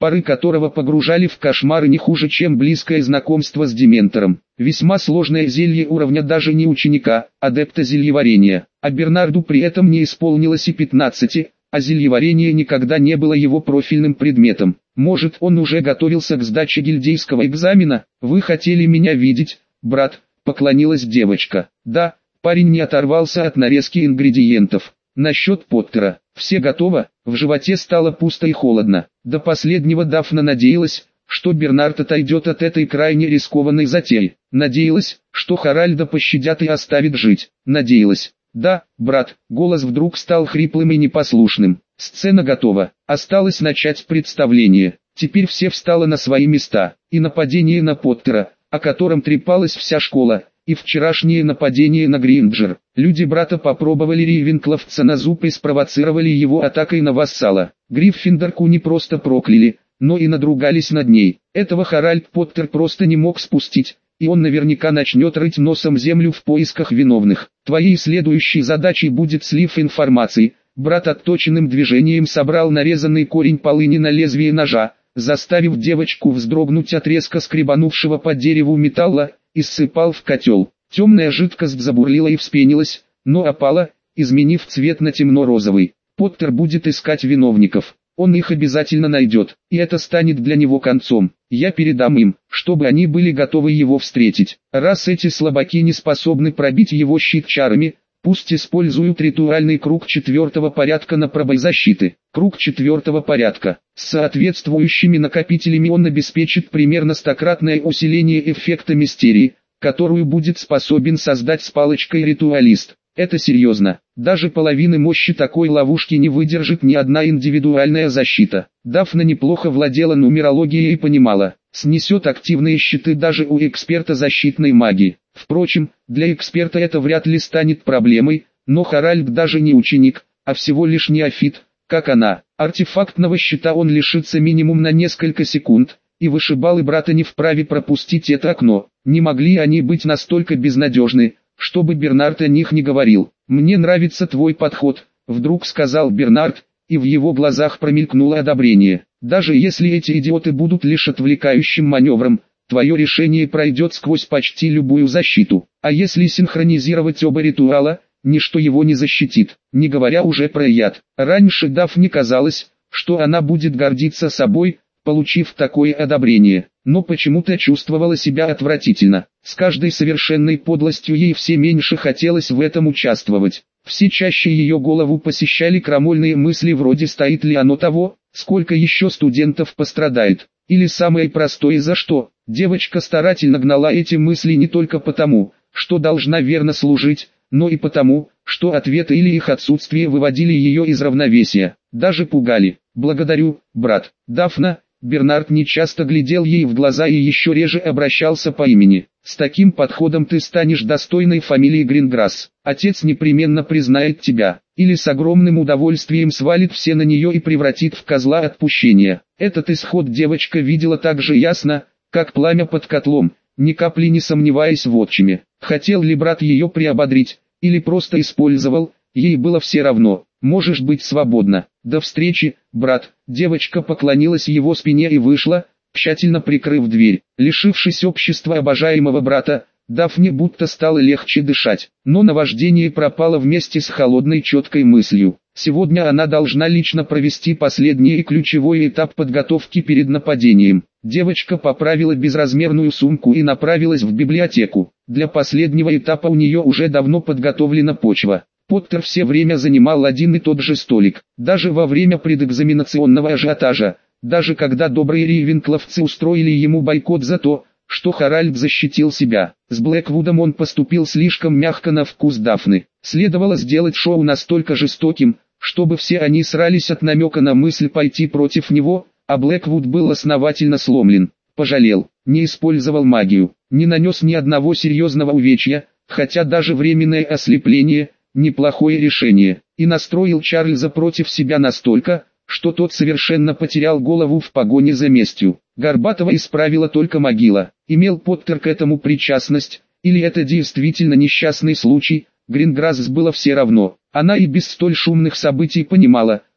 пары которого погружали в кошмары не хуже, чем близкое знакомство с дементором. Весьма сложное зелье уровня даже не ученика, адепта зельеварения. А Бернарду при этом не исполнилось и 15, а зельеварение никогда не было его профильным предметом. Может, он уже готовился к сдаче гильдейского экзамена? Вы хотели меня видеть, брат? Поклонилась девочка. Да, парень не оторвался от нарезки ингредиентов. Насчет Поттера. Все готово? В животе стало пусто и холодно. До последнего Дафна надеялась, что Бернард отойдет от этой крайне рискованной затеи. Надеялась, что Харальда пощадят и оставит жить. Надеялась. Да, брат, голос вдруг стал хриплым и непослушным. Сцена готова. Осталось начать представление. Теперь все встало на свои места. И нападение на Поттера, о котором трепалась вся школа, и вчерашнее нападение на Гринджер. Люди брата попробовали Рейвенкловца на зуб и спровоцировали его атакой на вассала. Гриффиндорку не просто прокляли, но и надругались над ней. Этого Харальд Поттер просто не мог спустить, и он наверняка начнет рыть носом землю в поисках виновных. Твоей следующей задачей будет слив информации. Брат отточенным движением собрал нарезанный корень полыни на лезвие ножа, заставив девочку вздрогнуть от резко скребанувшего по дереву металла, и ссыпал в котел. Темная жидкость забурлила и вспенилась, но опала, изменив цвет на темно-розовый. Поттер будет искать виновников. Он их обязательно найдет, и это станет для него концом. Я передам им, чтобы они были готовы его встретить. Раз эти слабаки не способны пробить его щит чарами, пусть используют ритуальный круг 4-го порядка на пробой защиты. Круг 4-го порядка. С соответствующими накопителями он обеспечит примерно стократное усиление эффекта мистерии, которую будет способен создать с палочкой ритуалист. Это серьезно. Даже половины мощи такой ловушки не выдержит ни одна индивидуальная защита. Дафна неплохо владела нумерологией и понимала, снесет активные щиты даже у эксперта защитной магии. Впрочем, для эксперта это вряд ли станет проблемой, но Харальд даже не ученик, а всего лишь неофит, как она. Артефактного щита он лишится минимум на несколько секунд, и вышибалы брата не вправе пропустить это окно. Не могли они быть настолько безнадежны, чтобы Бернард о них не говорил. «Мне нравится твой подход», — вдруг сказал Бернард, и в его глазах промелькнуло одобрение. «Даже если эти идиоты будут лишь отвлекающим маневром, твое решение пройдет сквозь почти любую защиту. А если синхронизировать оба ритуала, ничто его не защитит, не говоря уже про яд». Раньше Дафне казалось, что она будет гордиться собой, получив такое одобрение, но почему-то чувствовала себя отвратительно. С каждой совершенной подлостью ей все меньше хотелось в этом участвовать. Все чаще ее голову посещали крамольные мысли вроде «стоит ли оно того?», «сколько еще студентов пострадает?», или самое простое «за что?». Девочка старательно гнала эти мысли не только потому, что должна верно служить, но и потому, что ответы или их отсутствие выводили ее из равновесия, даже пугали. «Благодарю, брат». Дафна. Бернард нечасто глядел ей в глаза и еще реже обращался по имени. «С таким подходом ты станешь достойной фамилии Гринграсс. Отец непременно признает тебя, или с огромным удовольствием свалит все на нее и превратит в козла отпущения». Этот исход девочка видела так же ясно, как пламя под котлом, ни капли не сомневаясь в отчиме. Хотел ли брат ее приободрить, или просто использовал, ей было все равно. «Можешь быть свободна. До встречи, брат». Девочка поклонилась его спине и вышла, тщательно прикрыв дверь. Лишившись общества обожаемого брата, Дафне будто стало легче дышать. Но наваждение пропало вместе с холодной четкой мыслью. Сегодня она должна лично провести последний и ключевой этап подготовки перед нападением. Девочка поправила безразмерную сумку и направилась в библиотеку. Для последнего этапа у нее уже давно подготовлена почва. Поттер все время занимал один и тот же столик, даже во время предэкзаменационного ажиотажа, даже когда добрые рейвенкловцы устроили ему бойкот за то, что Харальд защитил себя. С Блэквудом он поступил слишком мягко на вкус Дафны. Следовало сделать шоу настолько жестоким, чтобы все они срались от намека на мысль пойти против него, а Блэквуд был основательно сломлен. Пожалел, не использовал магию, не нанес ни одного серьезного увечья, хотя даже временное ослепление – неплохое решение, и настроил Чарльза против себя настолько, что тот совершенно потерял голову в погоне за местью. Горбатова исправила только могила. Имел Поттер к этому причастность, или это действительно несчастный случай, Гринграсс было все равно. Она и без столь шумных событий понимала,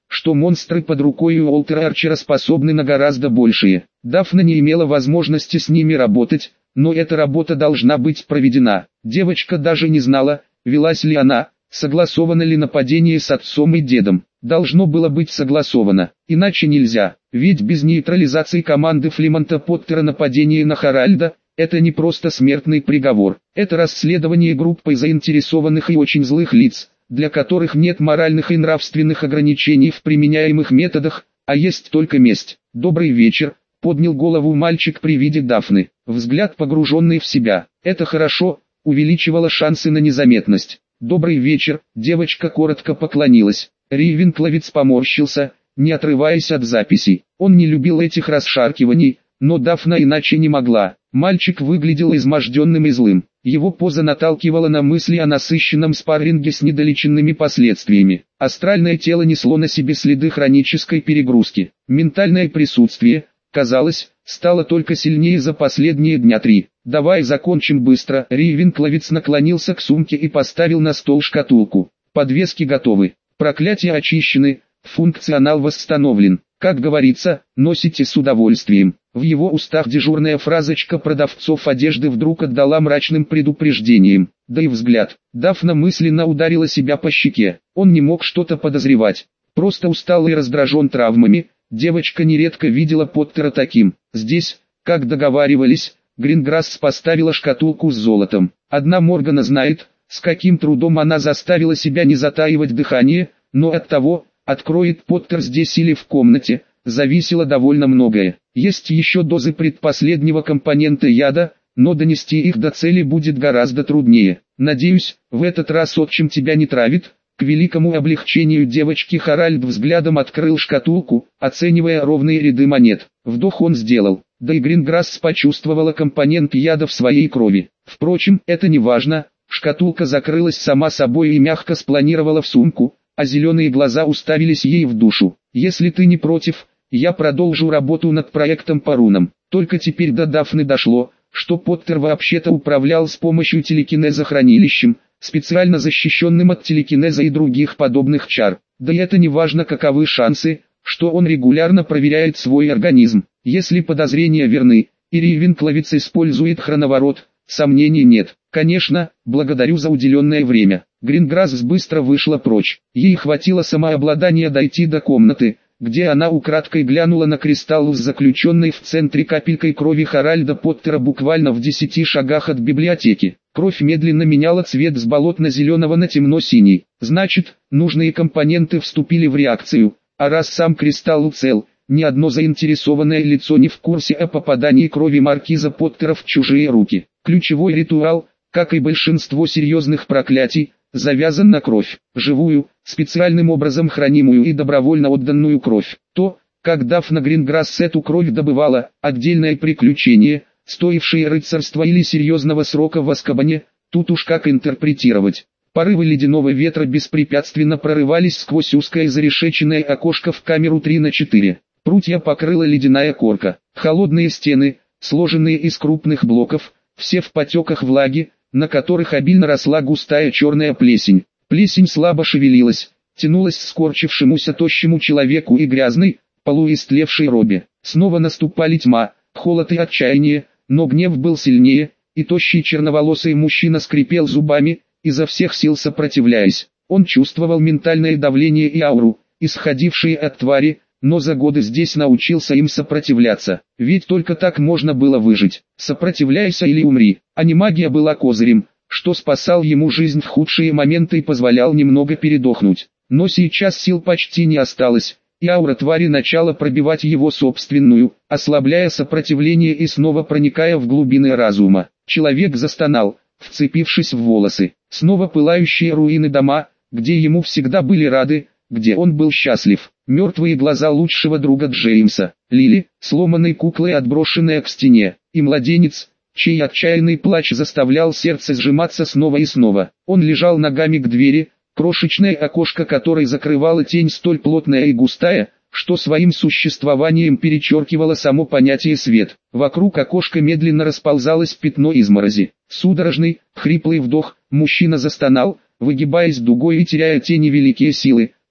что монстры под рукой у Уолтера Арчера способны на гораздо большее. Дафна не имела возможности с ними работать, но эта работа должна быть проведена. Девочка даже не знала, велась ли она, согласовано ли нападение с отцом и дедом. Должно было быть согласовано, иначе нельзя, ведь без нейтрализации команды Флемонта Поттера нападение на Харальда – это не просто смертный приговор, это расследование группой заинтересованных и очень злых лиц, для которых нет моральных и нравственных ограничений в применяемых методах, а есть только месть. «Добрый вечер», — поднял голову мальчик при виде Дафны, взгляд погруженный в себя. Это хорошо, увеличивало шансы на незаметность. «Добрый вечер», — девочка коротко поклонилась. Рейвенкловец поморщился, не отрываясь от записей. Он не любил этих расшаркиваний, но Дафна иначе не могла. Мальчик выглядел изможденным и злым. Его поза наталкивала на мысли о насыщенном спарринге с недолеченными последствиями. Астральное тело несло на себе следы хронической перегрузки. Ментальное присутствие, казалось, стало только сильнее за последние дня 3. «Давай закончим быстро». Рейвенкловец наклонился к сумке и поставил на стол шкатулку. «Подвески готовы. Проклятия очищены, функционал восстановлен. Как говорится, носите с удовольствием». В его устах дежурная фразочка продавцов одежды вдруг отдала мрачным предупреждением. Да и взгляд. Дафна мысленно ударила себя по щеке. Он не мог что-то подозревать. Просто устал и раздражен травмами. Девочка нередко видела Поттера таким. Здесь, как договаривались, Гринграсс поставила шкатулку с золотом. Одна Моргана знает, с каким трудом она заставила себя не затаивать дыхание, но от того, откроет Поттер здесь или в комнате, зависело довольно многое. Есть еще дозы предпоследнего компонента яда, но донести их до цели будет гораздо труднее. Надеюсь, в этот раз отчим тебя не травит. К великому облегчению девочки Харальд взглядом открыл шкатулку, оценивая ровные ряды монет. Вдох он сделал, да и Гринграсс почувствовала компонент яда в своей крови. Впрочем, это не важно, шкатулка закрылась сама собой и мягко спланировала в сумку, а зеленые глаза уставились ей в душу. «Если ты не против, я продолжу работу над проектом по рунам». Только теперь до Дафны дошло, что Поттер вообще-то управлял с помощью телекинеза хранилищем, специально защищенным от телекинеза и других подобных чар. Да и это не важно, каковы шансы, что он регулярно проверяет свой организм. Если подозрения верны, и Рейвенкловец использует хроноворот, сомнений нет. Конечно, благодарю за уделенное время. Гринграсс быстро вышла прочь. Ей хватило самообладания дойти до комнаты, где она украдкой глянула на кристалл с заключенной в центре капелькой крови Харальда Поттера буквально в 10 шагах от библиотеки. Кровь медленно меняла цвет с болотно-зеленого на темно-синий. Значит, нужные компоненты вступили в реакцию, а раз сам кристалл цел, ни одно заинтересованное лицо не в курсе о попадании крови маркиза Поттера в чужие руки. Ключевой ритуал, как и большинство серьезных проклятий, завязан на кровь, живую, специальным образом хранимую и добровольно отданную кровь. То, как Дафна Гринграсс эту кровь добывала, отдельное приключение, стоившее рыцарства или серьезного срока в Азкабане, тут уж как интерпретировать. Порывы ледяного ветра беспрепятственно прорывались сквозь узкое зарешеченное окошко в камеру 3×4. Прутья покрыла ледяная корка, холодные стены, сложенные из крупных блоков, все в потеках влаги, на которых обильно росла густая черная плесень. Плесень слабо шевелилась, тянулась к скорчившемуся тощему человеку и грязной, полуистлевшей робе. Снова наступали тьма, холод и отчаяние, но гнев был сильнее, и тощий черноволосый мужчина скрипел зубами, изо всех сил сопротивляясь. Он чувствовал ментальное давление и ауру, исходившие от твари, но за годы здесь научился им сопротивляться, ведь только так можно было выжить. Сопротивляйся или умри, а не магия была козырем, что спасал ему жизнь в худшие моменты и позволял немного передохнуть. Но сейчас сил почти не осталось, и аура твари начала пробивать его собственную, ослабляя сопротивление и снова проникая в глубины разума. Человек застонал, вцепившись в волосы. Снова пылающие руины дома, где ему всегда были рады, где он был счастлив. Мертвые глаза лучшего друга Джеймса, Лили, сломанной куклой, отброшенная к стене, и младенец, чей отчаянный плач заставлял сердце сжиматься снова и снова. Он лежал ногами к двери, крошечное окошко которой закрывала тень столь плотная и густая, что своим существованием перечеркивало само понятие свет. Вокруг окошка медленно расползалось пятно изморози. Судорожный, хриплый вдох, мужчина застонал, выгибаясь дугой и теряя те невеликие силы,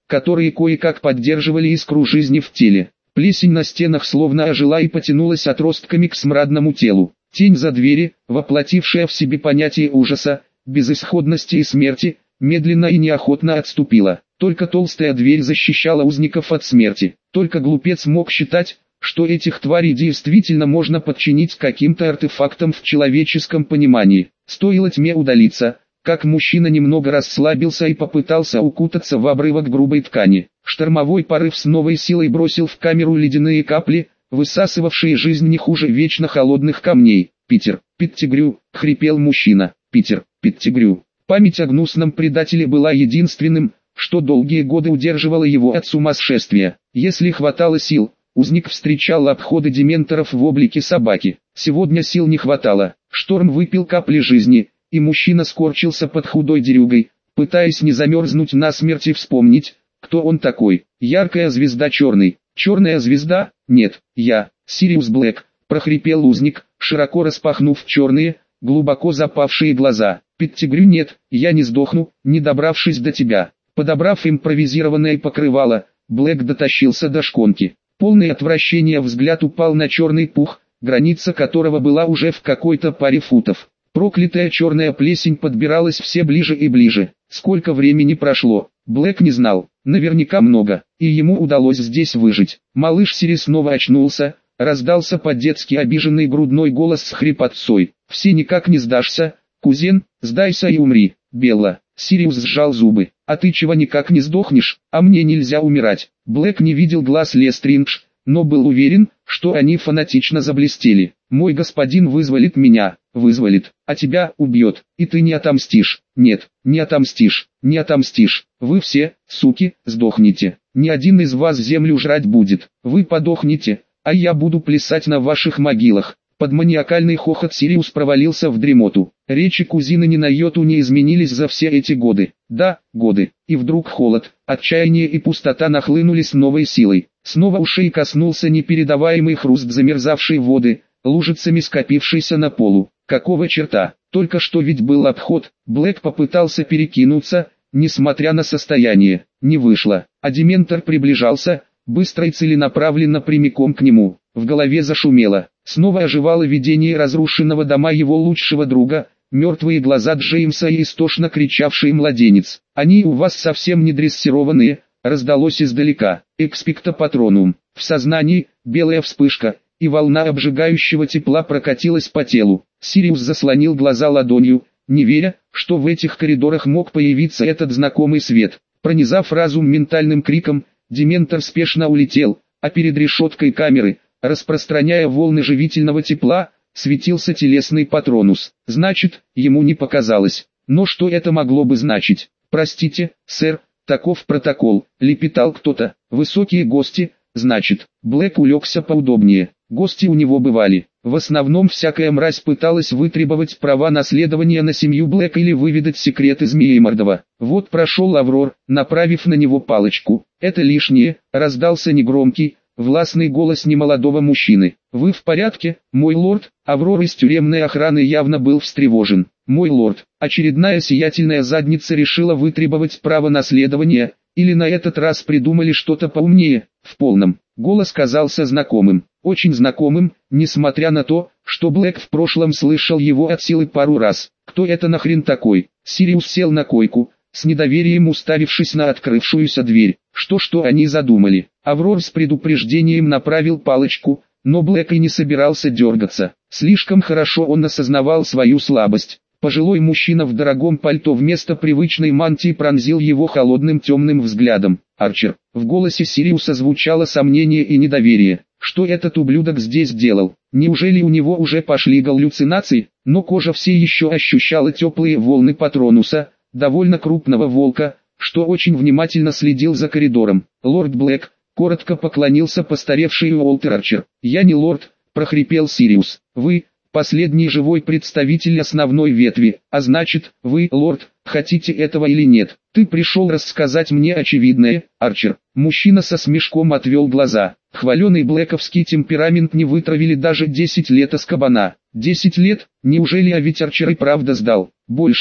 которые кое-как поддерживали искру жизни в теле. Плесень на стенах словно ожила и потянулась отростками к смрадному телу. Тень за двери, воплотившая в себе понятие ужаса, безысходности и смерти, медленно и неохотно отступила. Только толстая дверь защищала узников от смерти. Только глупец мог считать, что этих тварей действительно можно подчинить каким-то артефактам в человеческом понимании. Стоило тьме удалиться, как мужчина немного расслабился и попытался укутаться в обрывок грубой ткани. Штормовой порыв с новой силой бросил в камеру ледяные капли, высасывавшие жизнь не хуже вечно холодных камней. «Питер, Петтигрю!» — хрипел мужчина. «Питер, Петтигрю!» Память о гнусном предателе была единственным, что долгие годы удерживало его от сумасшествия. Если хватало сил, узник встречал обходы дементоров в облике собаки. Сегодня сил не хватало. Шторм выпил капли жизни, и мужчина скорчился под худой дерюгой, пытаясь не замерзнуть насмерть и вспомнить, кто он такой. Яркая звезда черный. Черная звезда? Нет, я, Сириус Блэк, прохрипел узник, широко распахнув черные, глубоко запавшие глаза. Петтигрю нет, я не сдохну, не добравшись до тебя. Подобрав импровизированное покрывало, Блэк дотащился до шконки. Полный отвращения взгляд упал на черный пух, граница которого была уже в какой-то паре футов. Проклятая черная плесень подбиралась все ближе и ближе. Сколько времени прошло, Блэк не знал, наверняка много, и ему удалось здесь выжить. Малыш Сири снова очнулся, раздался по-детски обиженный грудной голос с хрипотцой. «Все никак не сдашься, кузен, сдайся и умри, Белла». Сириус сжал зубы. «А ты чего никак не сдохнешь? А мне нельзя умирать». Блэк не видел глаз Лестриндж, но был уверен, что они фанатично заблестели. «Мой господин вызволит меня, вызволит, а тебя убьет, и ты не отомстишь. Нет, не отомстишь, не отомстишь. Вы все, суки, сдохнете. Ни один из вас землю жрать будет. Вы подохнете, а я буду плясать на ваших могилах». Под маниакальный хохот Сириус провалился в дремоту. Речи кузины ни на йоту не изменились за все эти годы. Да, годы. И вдруг холод, отчаяние и пустота нахлынули с новой силой. Снова ушей коснулся непередаваемый хруст замерзавшей воды, лужицами скопившейся на полу. Какого черта? Только что ведь был обход. Блэк попытался перекинуться, несмотря на состояние. Не вышло. А дементор приближался, быстро и целенаправленно прямиком к нему. В голове зашумело. Снова оживало видение разрушенного дома его лучшего друга, мертвые глаза Джеймса и истошно кричавший младенец. «Они у вас совсем не дрессированные», раздалось издалека. «Экспекто патронум». В сознании, белая вспышка, и волна обжигающего тепла прокатилась по телу. Сириус заслонил глаза ладонью, не веря, что в этих коридорах мог появиться этот знакомый свет. Пронизав разум ментальным криком, дементор спешно улетел, а перед решеткой камеры, распространяя волны живительного тепла, светился телесный патронус. Значит, ему не показалось. Но что это могло бы значить? «Простите, сэр, таков протокол», — лепетал кто-то. «Высокие гости, значит». Блэк улегся поудобнее. Гости у него бывали. В основном всякая мразь пыталась вытребовать права наследования на семью Блэк или выведать секреты Змеемордова. Вот прошел Аврор, направив на него палочку. «Это лишнее», — раздался негромкий, властный голос немолодого мужчины. «Вы в порядке, мой лорд?» Аврор из тюремной охраны явно был встревожен. «Мой лорд, очередная сиятельная задница решила вытребовать право наследования, или на этот раз придумали что-то поумнее?» В полном. Голос казался знакомым, очень знакомым, несмотря на то, что Блэк в прошлом слышал его от силы пару раз. «Кто это нахрен такой?» Сириус сел на койку, с недоверием уставившись на открывшуюся дверь. Что они задумали? Аврор с предупреждением направил палочку, но Блэк и не собирался дергаться. Слишком хорошо он осознавал свою слабость. Пожилой мужчина в дорогом пальто вместо привычной мантии пронзил его холодным темным взглядом. «Арчер». В голосе Сириуса звучало сомнение и недоверие. Что этот ублюдок здесь делал? Неужели у него уже пошли галлюцинации? Но кожа все еще ощущала теплые волны патронуса, довольно крупного волка, что очень внимательно следил за коридором. «Лорд Блэк», коротко поклонился постаревший Уолтер Арчер. «Я не лорд», прохрипел Сириус. «Вы, последний живой представитель основной ветви, а значит, вы, лорд, хотите этого или нет? Ты пришел рассказать мне очевидное, Арчер». Мужчина со смешком отвел глаза. Хваленый блэковский темперамент не вытравили даже 10 лет Азкабана. 10 лет? Неужели, а ведь Арчер и правда сдал? Больше,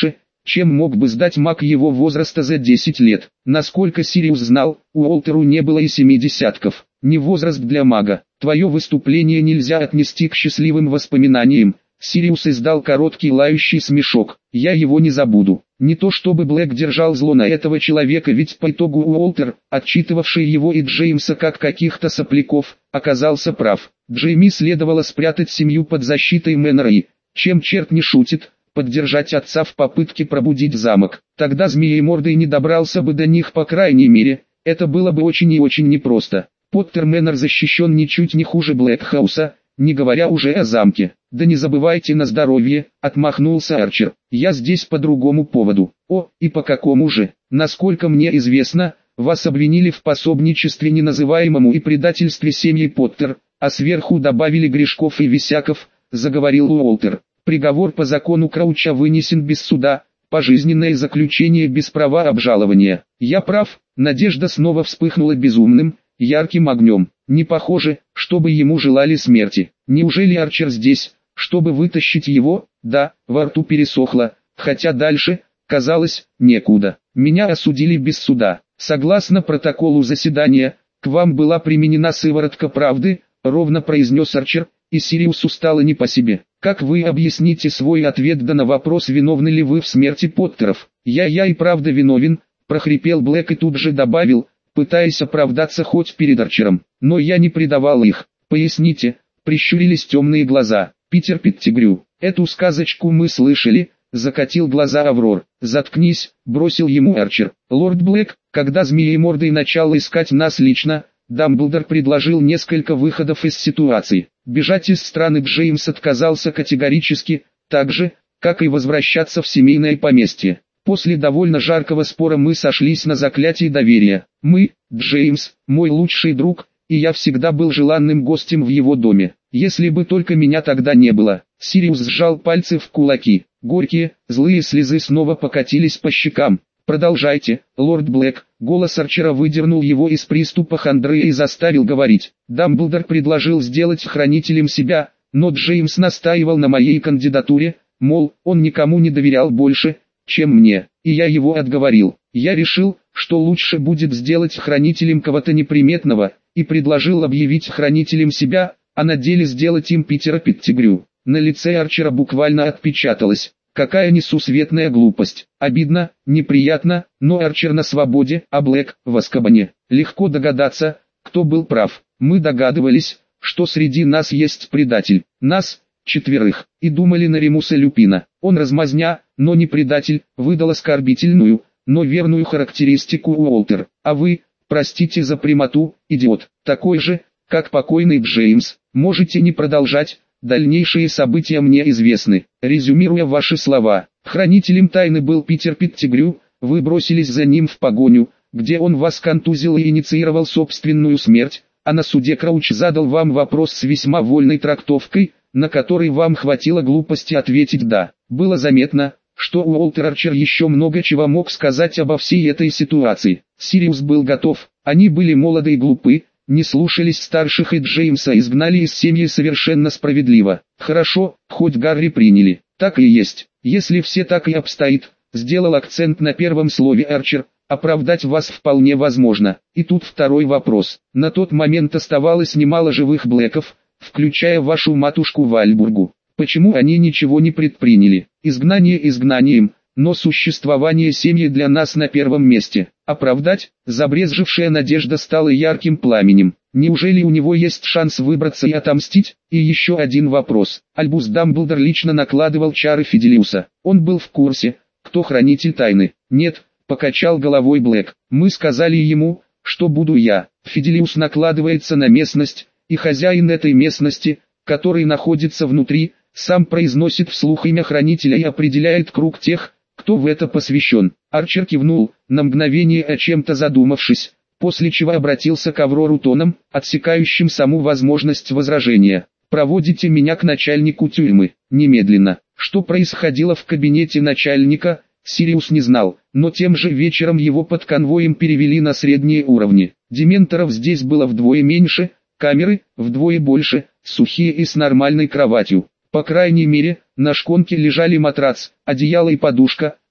чем мог бы сдать маг его возраста за 10 лет. Насколько Сириус знал, Уолтеру не было и 70. Не возраст для мага. Твое выступление нельзя отнести к счастливым воспоминаниям. Сириус издал короткий лающий смешок. Я его не забуду. Не то чтобы Блэк держал зло на этого человека, ведь по итогу Уолтер, отчитывавший его и Джеймса как каких-то сопляков, оказался прав. Джейми следовало спрятать семью под защитой Мэннера и, чем черт не шутит, поддержать отца в попытке пробудить замок. Тогда Змеемордый не добрался бы до них, по крайней мере. Это было бы очень и очень непросто. Поттер Мэннер защищен ничуть не хуже Блэкхауса, не говоря уже о замке. «Да не забывайте на здоровье», — отмахнулся Арчер. «Я здесь по другому поводу». «О, и по какому же? Насколько мне известно, вас обвинили в пособничестве неназываемому и предательстве семьи Поттер, а сверху добавили грешков и висяков», — заговорил Уолтер. «Приговор по закону Крауча вынесен без суда, пожизненное заключение без права обжалования. Я прав?» Надежда снова вспыхнула безумным, ярким огнем. Не похоже, чтобы ему желали смерти. Неужели Арчер здесь, чтобы вытащить его? Да, во рту пересохло, хотя дальше, казалось, некуда. Меня осудили без суда. Согласно протоколу заседания, к вам была применена сыворотка правды, ровно произнес Арчер, и Сириусу стало не по себе. Как вы объясните свой ответ на вопрос, виновны ли вы в смерти Поттеров? Я и правда виновен, прохрипел Блэк и тут же добавил, пытаясь оправдаться хоть перед Арчером. Но я не предавал их. Поясните, прищурились темные глаза. Питер Петтигрю. Эту сказочку мы слышали, закатил глаза Аврор. Заткнись, бросил ему Арчер. Лорд Блэк, когда Змеемордый начал искать нас лично, Дамблдор предложил несколько выходов из ситуации. Бежать из страны Джеймс отказался категорически, так же, как и возвращаться в семейное поместье. После довольно жаркого спора мы сошлись на заклятии доверия. Мы, Джеймс, мой лучший друг, и я всегда был желанным гостем в его доме. Если бы только меня тогда не было. Сириус сжал пальцы в кулаки. Горькие, злые слезы снова покатились по щекам. Продолжайте, лорд Блэк. Голос Арчера выдернул его из приступа хандры и заставил говорить. Дамблдор предложил сделать хранителем себя, но Джеймс настаивал на моей кандидатуре, мол, он никому не доверял больше, чем мне, и я его отговорил. Я решил, что лучше будет сделать хранителем кого-то неприметного, и предложил объявить хранителем себя, а на деле сделать им Питера Петтигрю. На лице Арчера буквально отпечаталось. Какая несусветная глупость. Обидно, неприятно, но Арчер на свободе, а Блэк в Азкабане. Легко догадаться, кто был прав. Мы догадывались, что среди нас есть предатель. Нас, 4, и думали на Ремуса Люпина. Он размазня, но не предатель, выдал оскорбительную, но верную характеристику Уолтер. А вы, простите за прямоту, идиот, такой же, как покойный Джеймс. Можете не продолжать, дальнейшие события мне известны. Резюмируя ваши слова, хранителем тайны был Питер Петтигрю, вы бросились за ним в погоню, где он вас контузил и инициировал собственную смерть, а на суде Крауч задал вам вопрос с весьма вольной трактовкой, на который вам хватило глупости ответить «да». Было заметно, что Уолтер Арчер еще много чего мог сказать обо всей этой ситуации. Сириус был готов, они были молоды и глупы, не слушались старших, и Джеймса изгнали из семьи совершенно справедливо. Хорошо, хоть Гарри приняли. Так и есть. Если все так и обстоит, сделал акцент на первом слове Арчер, оправдать вас вполне возможно. И тут второй вопрос. На тот момент оставалось немало живых Блэков, включая вашу матушку Вальбургу. Почему они ничего не предприняли? Изгнание изгнанием, но существование семьи для нас на первом месте. Оправдать? Забрезжившая надежда стала ярким пламенем. Неужели у него есть шанс выбраться и отомстить? И еще один вопрос. Альбус Дамблдор лично накладывал чары Фиделиуса. Он был в курсе, кто хранитель тайны. Нет, покачал головой Блэк. Мы сказали ему, что буду я. Фиделиус накладывается на местность, и хозяин этой местности, который находится внутри, сам произносит вслух имя хранителя и определяет круг тех, кто в это посвящен. Арчер кивнул, на мгновение о чем-то задумавшись, после чего обратился к Аврору тоном, отсекающим саму возможность возражения. «Проводите меня к начальнику тюрьмы, немедленно». Что происходило в кабинете начальника, Сириус не знал, но тем же вечером его под конвоем перевели на средние уровни. Дементоров здесь было вдвое меньше, камеры вдвое больше, сухие и с нормальной кроватью. По крайней мере, на шконке лежали матрац, одеяло и подушка,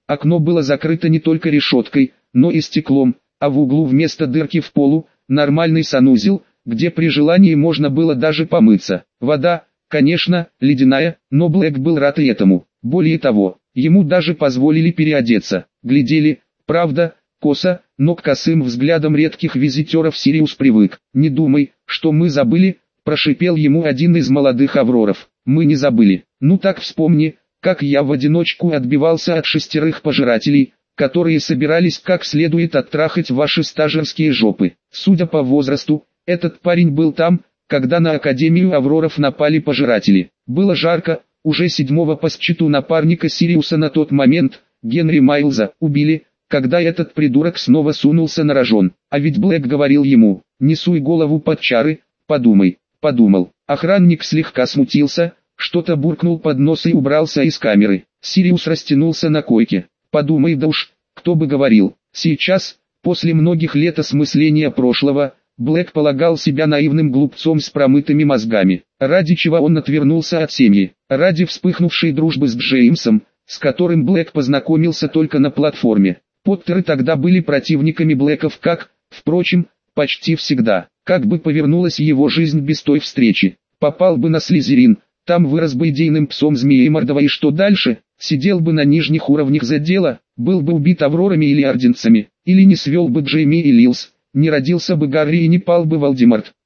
Окно было закрыто не только решеткой, но и стеклом, а в углу вместо дырки в полу, нормальный санузел, где при желании можно было даже помыться. Вода, конечно, ледяная, но Блэк был рад и этому. Более того, ему даже позволили переодеться. Глядели, правда, косо, но к косым взглядам редких визитеров Сириус привык. «Не думай, что мы забыли», – прошипел ему один из молодых авроров. «Мы не забыли. Ну так вспомни, как я в одиночку отбивался от 6 пожирателей, которые собирались как следует оттрахать ваши стажерские жопы. Судя по возрасту, этот парень был там, когда на Академию Авроров напали пожиратели. Было жарко, уже 7-го по счету напарника Сириуса на тот момент, Генри Майлза, убили, когда этот придурок снова сунулся на рожон. А ведь Блэк говорил ему: «Не суй голову под чары, подумай». Подумал. Охранник слегка смутился, что-то буркнул под нос и убрался из камеры. Сириус растянулся на койке. Подумай, да уж, кто бы говорил. Сейчас, после многих лет осмысления прошлого, Блэк полагал себя наивным глупцом с промытыми мозгами. Ради чего он отвернулся от семьи? Ради вспыхнувшей дружбы с Джеймсом, с которым Блэк познакомился только на платформе. Поттеры тогда были противниками Блэков, как, впрочем, почти всегда. Как бы повернулась его жизнь без той встречи? Попал бы на Слизерин, там вырос бы идейным псом Змеемордова, и что дальше? Сидел бы на нижних уровнях задела, был бы убит Аврорами или Орденцами, или не свел бы Джейми и Лилс, не родился бы Гарри и не пал бы Волдеморт.